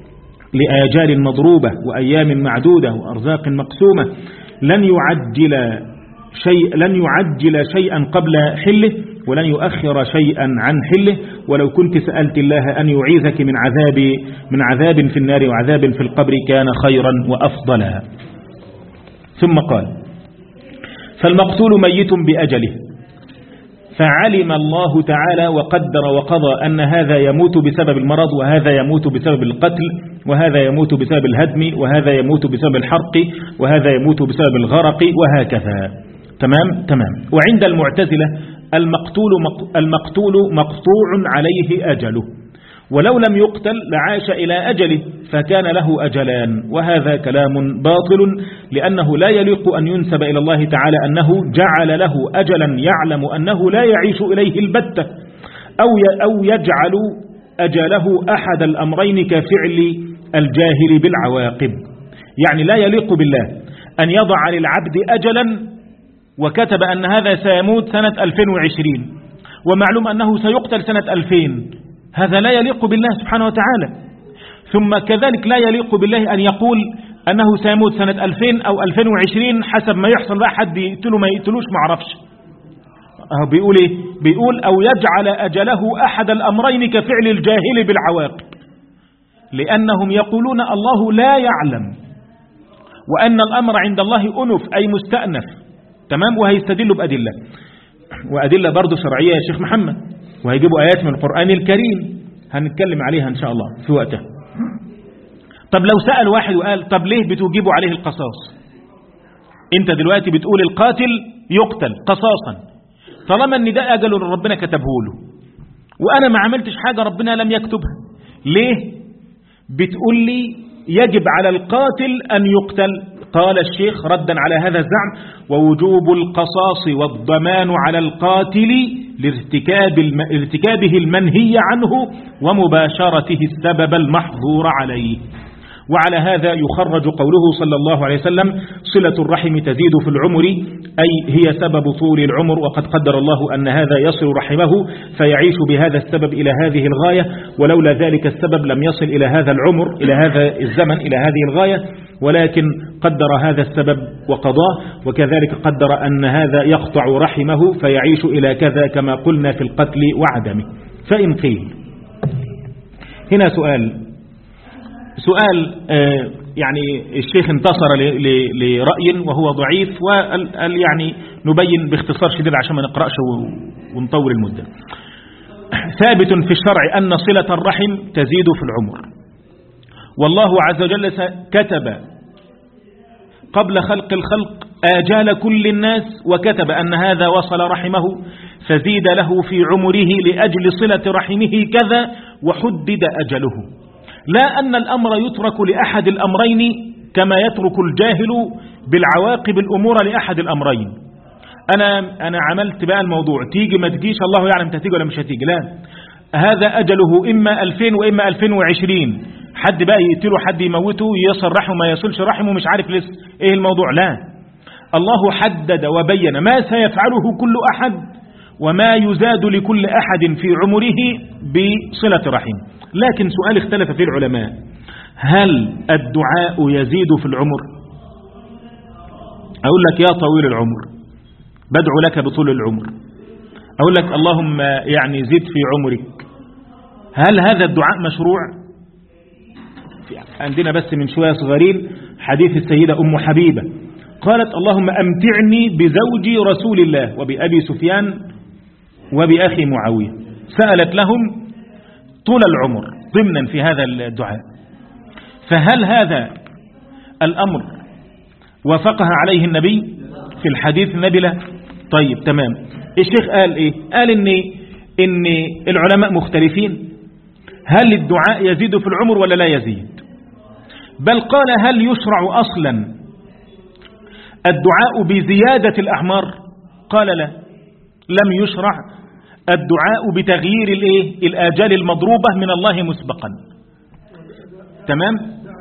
لآجال مضروبة وأيام معدودة وأرزاق مقسومة لن يعجل شيء لن يعجل شيئا قبل حله ولن يؤخر شيئا عن حله، ولو كنت سألت الله أن يعيذك من عذاب من عذاب في النار وعذاب في القبر كان خيرا وأفضلا. ثم قال فالمقتول ميت بأجله، فعلم الله تعالى وقدر وقضى أن هذا يموت بسبب المرض وهذا يموت بسبب القتل وهذا يموت بسبب الهدم وهذا يموت بسبب الحرق وهذا يموت بسبب الغرق وهكذا. تمام تمام. وعند المعتزلة المقتول المقتول مقطوع عليه أجله، ولو لم يقتل لعاش إلى أجله فكان له أجلان، وهذا كلام باطل لأنه لا يليق أن ينسب إلى الله تعالى أنه جعل له أجلا يعلم أنه لا يعيش إليه البتة، أو أو يجعل أجله أحد الأمرين كفعل الجاهل بالعواقب. يعني لا يليق بالله أن يضع للعبد أجلا وكتب أن هذا سيموت سنة ألفين وعشرين ومعلوم أنه سيقتل سنة ألفين، هذا لا يليق بالله سبحانه وتعالى. ثم كذلك لا يليق بالله أن يقول أنه سيموت سنة ألفين أو ألفين وعشرين حسب ما يحصل بقى، حد يقتله ما يقتلوش ما عرفش. بيقول إيه؟ بيقول أو يجعل أجله أحد الأمرين كفعل الجاهل بالعواقب، لأنهم يقولون الله لا يعلم وأن الأمر عند الله أنف أي مستأنف. تمام. وهيستدلوا بأدلة وأدلة برضو شرعية يا شيخ محمد، وهيجيبوا آيات من القرآن الكريم هنتكلم عليها إن شاء الله في وقتها. طب لو سأل واحد وقال طب ليه بتجيبوا عليه القصاص؟ انت دلوقتي بتقول القاتل يقتل قصاصا طالما ان ده أجله ربنا كتبه له وأنا ما عملتش حاجة ربنا لم يكتبها، ليه بتقول لي يجب على القاتل أن يقتل؟ قال الشيخ ردا على هذا الزعم ووجوب القصاص والضمان على القاتل لارتكاب الم... ارتكابه المنهي عنه ومباشرته السبب المحظور عليه. وعلى هذا يخرج قوله صلى الله عليه وسلم صلة الرحم تزيد في العمر، أي هي سبب طول العمر، وقد قدر الله أن هذا يصل رحمه فيعيش بهذا السبب إلى هذه الغاية، ولولا ذلك السبب لم يصل إلى هذا العمر إلى هذا الزمن إلى هذه الغاية، ولكن قدر هذا السبب وقضاه، وكذلك قدر أن هذا يقطع رحمه فيعيش إلى كذا كما قلنا في القتل وعدمه. فإن قيل هنا سؤال سؤال آه يعني الشيخ انتصر لرأي وهو ضعيف، وقال يعني نبين باختصار شديد عشان ما نقرأش ونطول المدة. ثابت في الشرع أن صلة الرحم تزيد في العمر، والله عز وجل كتب قبل خلق الخلق آجال كل الناس، وكتب أن هذا وصل رحمه فزيد له في عمره لأجل صلة رحمه كذا وحدد أجله، لا أن الأمر يترك لأحد الأمرين كما يترك الجاهل بالعواقب الأمور لأحد الأمرين. أنا أنا عملت بقى الموضوع تيجي ما تجيش الله يعلم تتيجي ولا مش هتيجي، لا، هذا أجله إما ألفين وإما ألفين وعشرين، حد بقى يقتله حد يموته يصل رحمه ما يصلش رحمه مش عارف لسه إيه الموضوع، لا، الله حدد وبين ما سيفعله كل أحد وما يزاد لكل أحد في عمره بصلة رحم. لكن سؤال اختلف فيه العلماء، هل الدعاء يزيد في العمر؟ أقول لك يا طويل العمر بدعو لك بطول العمر، أقول لك اللهم يعني زد في عمرك، هل هذا الدعاء مشروع؟ عندنا بس من شوية صغيرين حديث السيدة أم حبيبة قالت اللهم أمتعني بزوجي رسول الله وبأبي سفيان وبأخي معاوية، سألت لهم طول العمر ضمنا في هذا الدعاء، فهل هذا الأمر وافقها عليه النبي في الحديث النبي؟ طيب تمام. الشيخ قال إيه؟ قال إن, إن العلماء مختلفين، هل الدعاء يزيد في العمر ولا لا يزيد؟ بل قال هل يشرع أصلا الدعاء بزيادة الأعمار؟ قال لا، لم يشرع الدعاء بتغيير الايه الآجال المضروبة من الله مسبقا. تمام.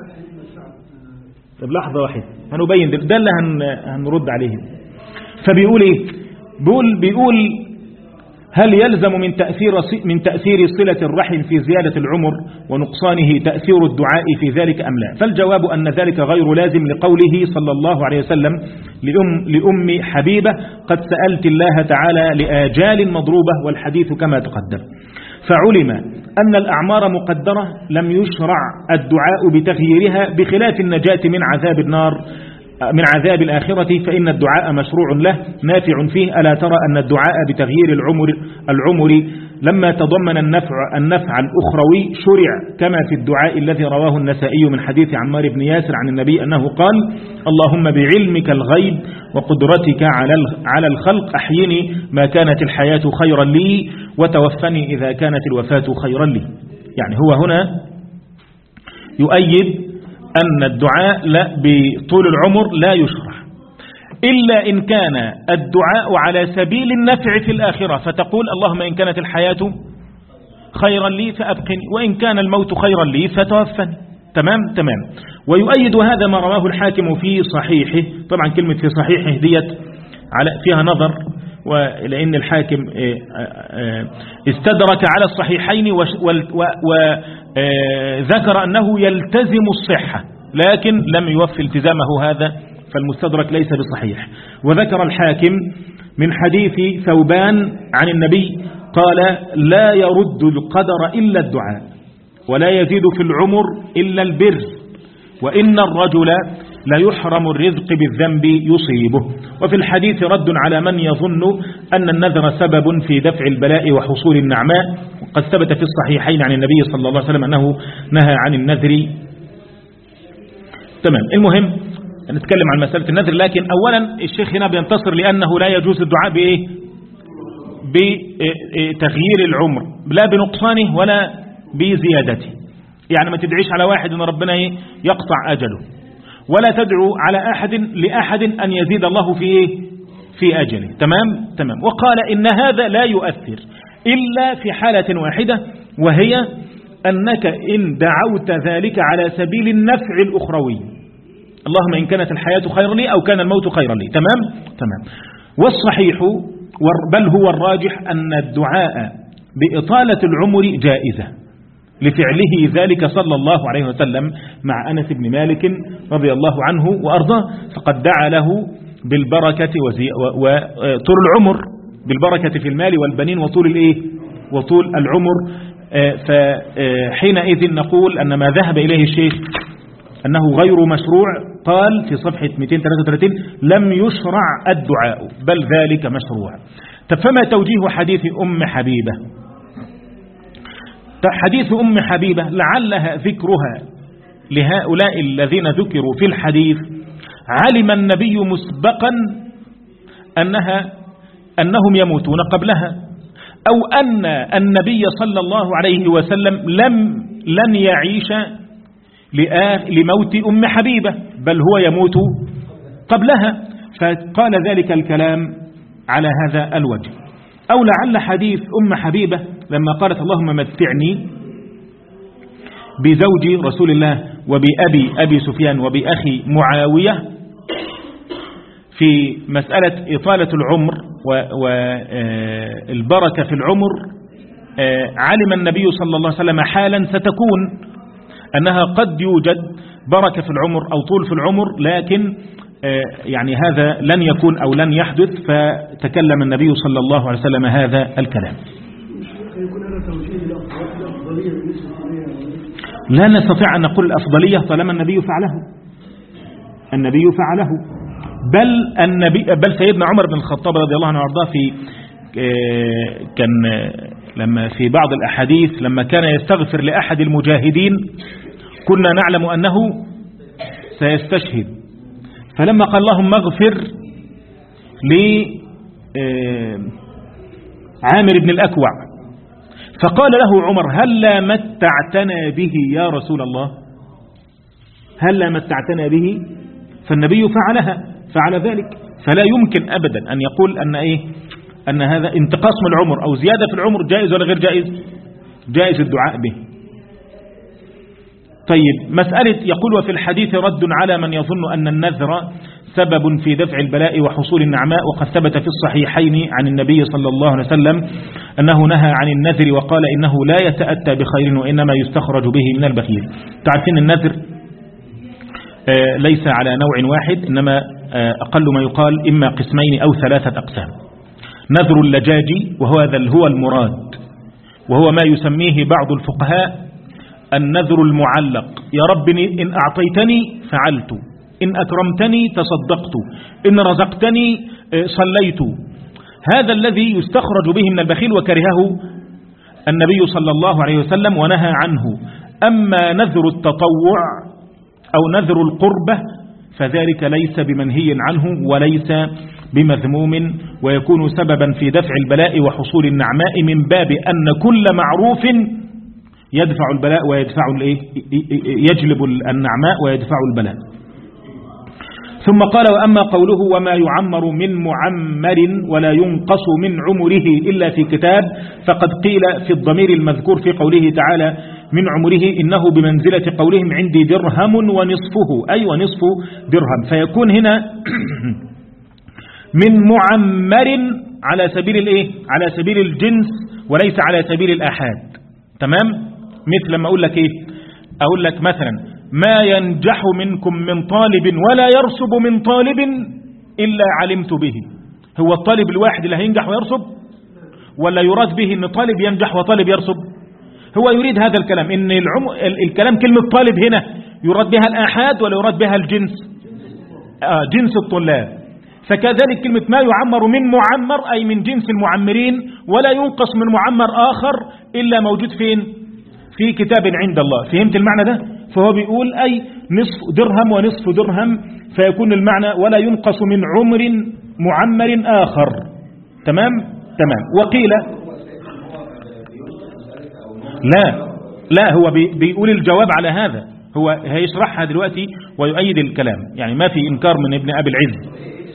طب لحظة واحدة هنبين ده اللي هن... هنرد عليه. فبيقول ايه؟ بيقول بيقول هل يلزم من تأثير من تأثير صلة الرحم في زيادة العمر ونقصانه تأثير الدعاء في ذلك أم لا؟ فالجواب أن ذلك غير لازم لقوله صلى الله عليه وسلم لأم, لأم حبيبة قد سألت الله تعالى لآجال مضروبة، والحديث كما تقدم. فعلم أن الأعمار مقدرة لم يشرع الدعاء بتغييرها، بخلاف النجاة من عذاب النار من عذاب الآخرة فإن الدعاء مشروع له نافع فيه. ألا ترى أن الدعاء بتغيير العمر العمر لما تضمن النفع النفع الأخروي شرع، كما في الدعاء الذي رواه النسائي من حديث عمار بن ياسر عن النبي أنه قال: اللهم بعلمك الغيب وقدرتك على على الخلق أحيني ما كانت الحياة خيرا لي وتوفني إذا كانت الوفاة خيرا لي. يعني هو هنا يؤيد أن الدعاء لا بطول العمر لا يشرع إلا إن كان الدعاء على سبيل النفع في الآخرة، فتقول اللهم إن كانت الحياة خيرا لي فأبقني، وإن كان الموت خيرا لي فتوفني. تمام تمام. ويؤيد هذا ما رواه الحاكم في صحيحه. طبعا كلمة في صحيحه ديت على فيها نظر، ولأن الحاكم استدرك على الصحيحين وذكر أنه يلتزم الصحة لكن لم يوفي التزامه هذا، فالمستدرك ليس بصحيح. وذكر الحاكم من حديث ثوبان عن النبي قال: لا يرد القدر إلا الدعاء، ولا يزيد في العمر إلا البر، وإن الرجل لا يحرم الرزق بالذنب يصيبه. وفي الحديث رد على من يظن أن النذر سبب في دفع البلاء وحصول النعماء، وقد ثبت في الصحيحين عن النبي صلى الله عليه وسلم أنه نهى عن النذر. تمام. المهم نتكلم عن مسألة النذر، لكن أولا الشيخ هنا بينتصر لأنه لا يجوز الدعاء بإيه؟ بتغيير العمر، لا بنقصانه ولا بزيادته. يعني ما تدعيش على واحد أن ربنا يقطع أجله، ولا تدعو على أحد لأحد أن يزيد الله في إيه؟ في أجله. تمام تمام. وقال إن هذا لا يؤثر إلا في حالة واحدة، وهي أنك إن دعوت ذلك على سبيل النفع الأخروي، اللهم إن كانت الحياة خيرا لي أو كان الموت خيرا لي. تمام تمام. والصحيح بل هو الراجح أن الدعاء بإطالة العمر جائزة لفعله ذلك صلى الله عليه وسلم مع أنس بن مالك رضي الله عنه وأرضاه، فقد دعا له بالبركة وطول العمر، بالبركة في المال والبنين وطول الإيه؟ وطول العمر. فحينئذ نقول أن ما ذهب إليه الشيخ أنه غير مشروع. قال في صفحة مئتين وثلاثة وثلاثين: لم يشرع الدعاء بل ذلك مشروع. فما توجيه حديث أم حبيبة؟ حديث أم حبيبة لعلها ذكرها لهؤلاء الذين ذكروا في الحديث علم النبي مسبقا أنها أنهم يموتون قبلها، أو أن النبي صلى الله عليه وسلم لم لن يعيش لموت أم حبيبة بل هو يموت قبلها، فقال ذلك الكلام على هذا الوجه. أو لعل حديث أم حبيبة لما قالت اللهم متعني بزوج رسول الله وبأبي أبي سفيان وبأخي معاوية في مسألة إطالة العمر والبركة في العمر، علم النبي صلى الله عليه وسلم حالا ستكون أنها قد يوجد بركة في العمر أو طول في العمر، لكن يعني هذا لن يكون أو لن يحدث، فتكلم النبي صلى الله عليه وسلم هذا الكلام. لا نستطيع أن نقول الأفضلية طالما النبي فعله، النبي فعله. بل النبي بل سيدنا عمر بن الخطاب رضي الله عنه وارضاه في كان لما في بعض الأحاديث لما كان يستغفر لأحد المجاهدين كنا نعلم أنه سيستشهد، فلما قال اللهم اغفر لعامر بن الأكوع فقال له عمر هل لا متعتنا به يا رسول الله، هل لا متعتنا به، فالنبي فعلها فعلى ذلك فلا يمكن أبدا أن يقول أن إيه أن هذا انتقاص من العمر أو زيادة في العمر جائز ولا غير جائز. جائز الدعاء به. طيب مسألة يقول وفي الحديث رد على من يظن أن النذر سبب في دفع البلاء وحصول النعماء، وقد ثبت في الصحيحين عن النبي صلى الله عليه وسلم أنه نهى عن النذر وقال إنه لا يتأتى بخير وإنما يستخرج به من البخيل. تعرفين النذر آه ليس على نوع واحد، إنما آه أقل ما يقال إما قسمين أو ثلاثة أقسام. نذر اللجاجي وهو هذا هو المراد، وهو ما يسميه بعض الفقهاء النذر المعلق. يا رب إن أعطيتني فعلت، إن أكرمتني تصدقت، إن رزقتني صليت. هذا الذي يستخرج به من البخيل وكرهه النبي صلى الله عليه وسلم ونهى عنه. أما نذر التطوع أو نذر القربة فذلك ليس بمنهي عنه وليس بمذموم، ويكون سببا في دفع البلاء وحصول النعماء من باب أن كل معروف يدفع البلاء ويدفع يجلب النعماء ويدفع البلاء. ثم قال وأما قوله وما يعمر من معمر ولا ينقص من عمره إلا في كتاب، فقد قيل في الضمير المذكور في قوله تعالى من عمره إنه بمنزلة قولهم عندي درهم ونصفه، أي ونصف درهم، فيكون هنا من معمر على سبيل الايه على سبيل الجنس وليس على سبيل الآحاد. تمام؟ مثل لما أقول لك إيه أقول لك مثلا ما ينجح منكم من طالب ولا يرسب من طالب إلا علمت به. هو الطالب الواحد اللي هينجح ويرسب، ولا يراد به أن طالب ينجح وطالب يرسب؟ هو يريد هذا الكلام، إن العم... الكلام كلمة طالب هنا يراد بها الآحاد ولا يراد بها الجنس؟ آه جنس الطلاب. فكذلك كلمة ما يعمر من معمر أي من جنس المعمرين، ولا ينقص من معمر آخر إلا موجود فين؟ في كتاب عند الله. فهمت المعنى ده؟ فهو بيقول أي نصف درهم ونصف درهم، فيكون المعنى ولا ينقص من عمر معمر آخر. تمام؟ تمام. وقيل لا لا هو بيقول الجواب على هذا، هو هيشرحها دلوقتي ويؤيد الكلام، يعني ما في إنكار من ابن أبي العز.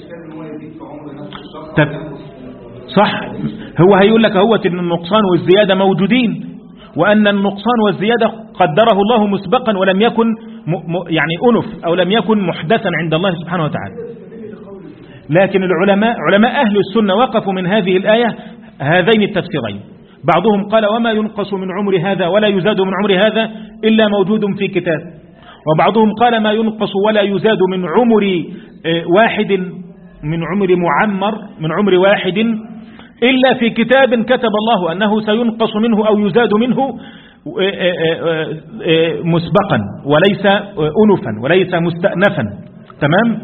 صح، هو هيقول لك هو إن النقصان والزيادة موجودين، وأن النقصان والزيادة قدره الله مسبقا ولم يكن يعني أنف أو لم يكن محدثا عند الله سبحانه وتعالى. لكن العلماء علماء أهل السنة وقفوا من هذه الآية هذين التفسيرين. بعضهم قال وما ينقص من عمر هذا ولا يزاد من عمر هذا إلا موجود في كتاب، وبعضهم قال ما ينقص ولا يزاد من عمر واحد من عمر معمر من عمر واحد إلا في كتاب كتب الله أنه سينقص منه أو يزاد منه مسبقا وليس أنفا وليس مستأنفا. تمام؟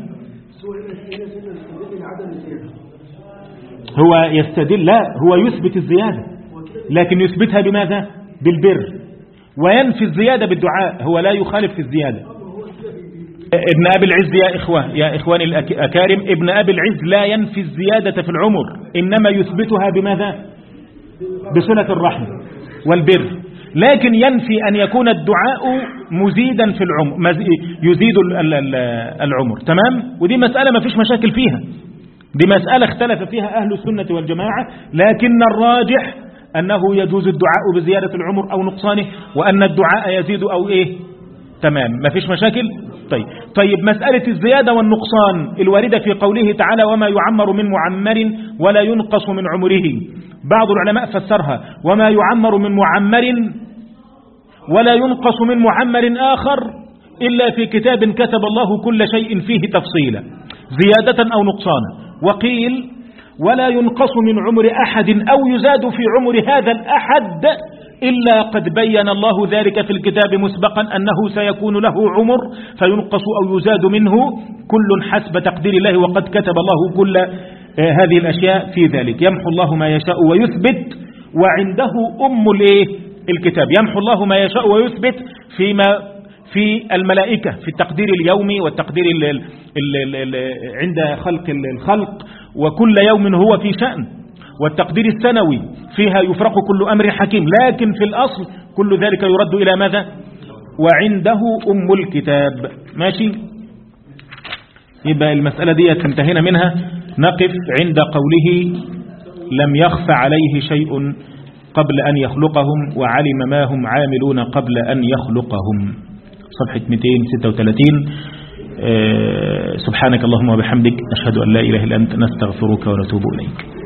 هو يستدل، لا هو يثبت الزيادة، لكن يثبتها بماذا؟ بالبر، وينفي الزيادة بالدعاء، هو لا يخالف في الزيادة. ابن أبي العز يا إخوة يا إخواني الأكارم، ابن أبي العز لا ينفي الزيادة في العمر، إنما يثبتها بماذا؟ بصلة الرحم والبر، لكن ينفي أن يكون الدعاء مزيدا في العمر، يزيد العمر. تمام؟ ودي مسألة ما فيش مشاكل فيها، دي مسألة اختلف فيها أهل السنة والجماعة، لكن الراجح أنه يجوز الدعاء بزيادة العمر أو نقصانه، وأن الدعاء يزيد أو إيه. تمام، ما فيش مشاكل. طيب طيب مسألة الزيادة والنقصان الواردة في قوله تعالى وما يعمر من معمر ولا ينقص من عمره، بعض العلماء فسرها وما يعمر من معمر ولا ينقص من معمر آخر إلا في كتاب كتب الله كل شيء فيه تفصيلا زيادة أو نقصانا. وقيل ولا ينقص من عمر أحد أو يزاد في عمر هذا الأحد إلا قد بين الله ذلك في الكتاب مسبقا أنه سيكون له عمر فينقص أو يزاد منه كل حسب تقدير الله، وقد كتب الله كل هذه الأشياء في ذلك. يمحو الله ما يشاء ويثبت، وعنده أم الايه الكتاب. يمحو الله ما يشاء ويثبت فيما في الملائكة في التقدير اليومي والتقدير ال ال ال ال عند خلق الخلق، وكل يوم هو في شأن، والتقدير السنوي فيها يفرق كل أمر حكيم، لكن في الأصل كل ذلك يرد إلى ماذا؟ وعنده أم الكتاب. ماشي؟ يبقى المسألة دي انتهينا منها. نقف عند قوله لم يخف عليه شيء قبل أن يخلقهم وعلم ما هم عاملون قبل أن يخلقهم. صفحة مئتين وستة وثلاثين. أه سبحانك اللهم وبحمدك نشهد أن لا إله إلا أنت نستغفرك ونتوب إليك.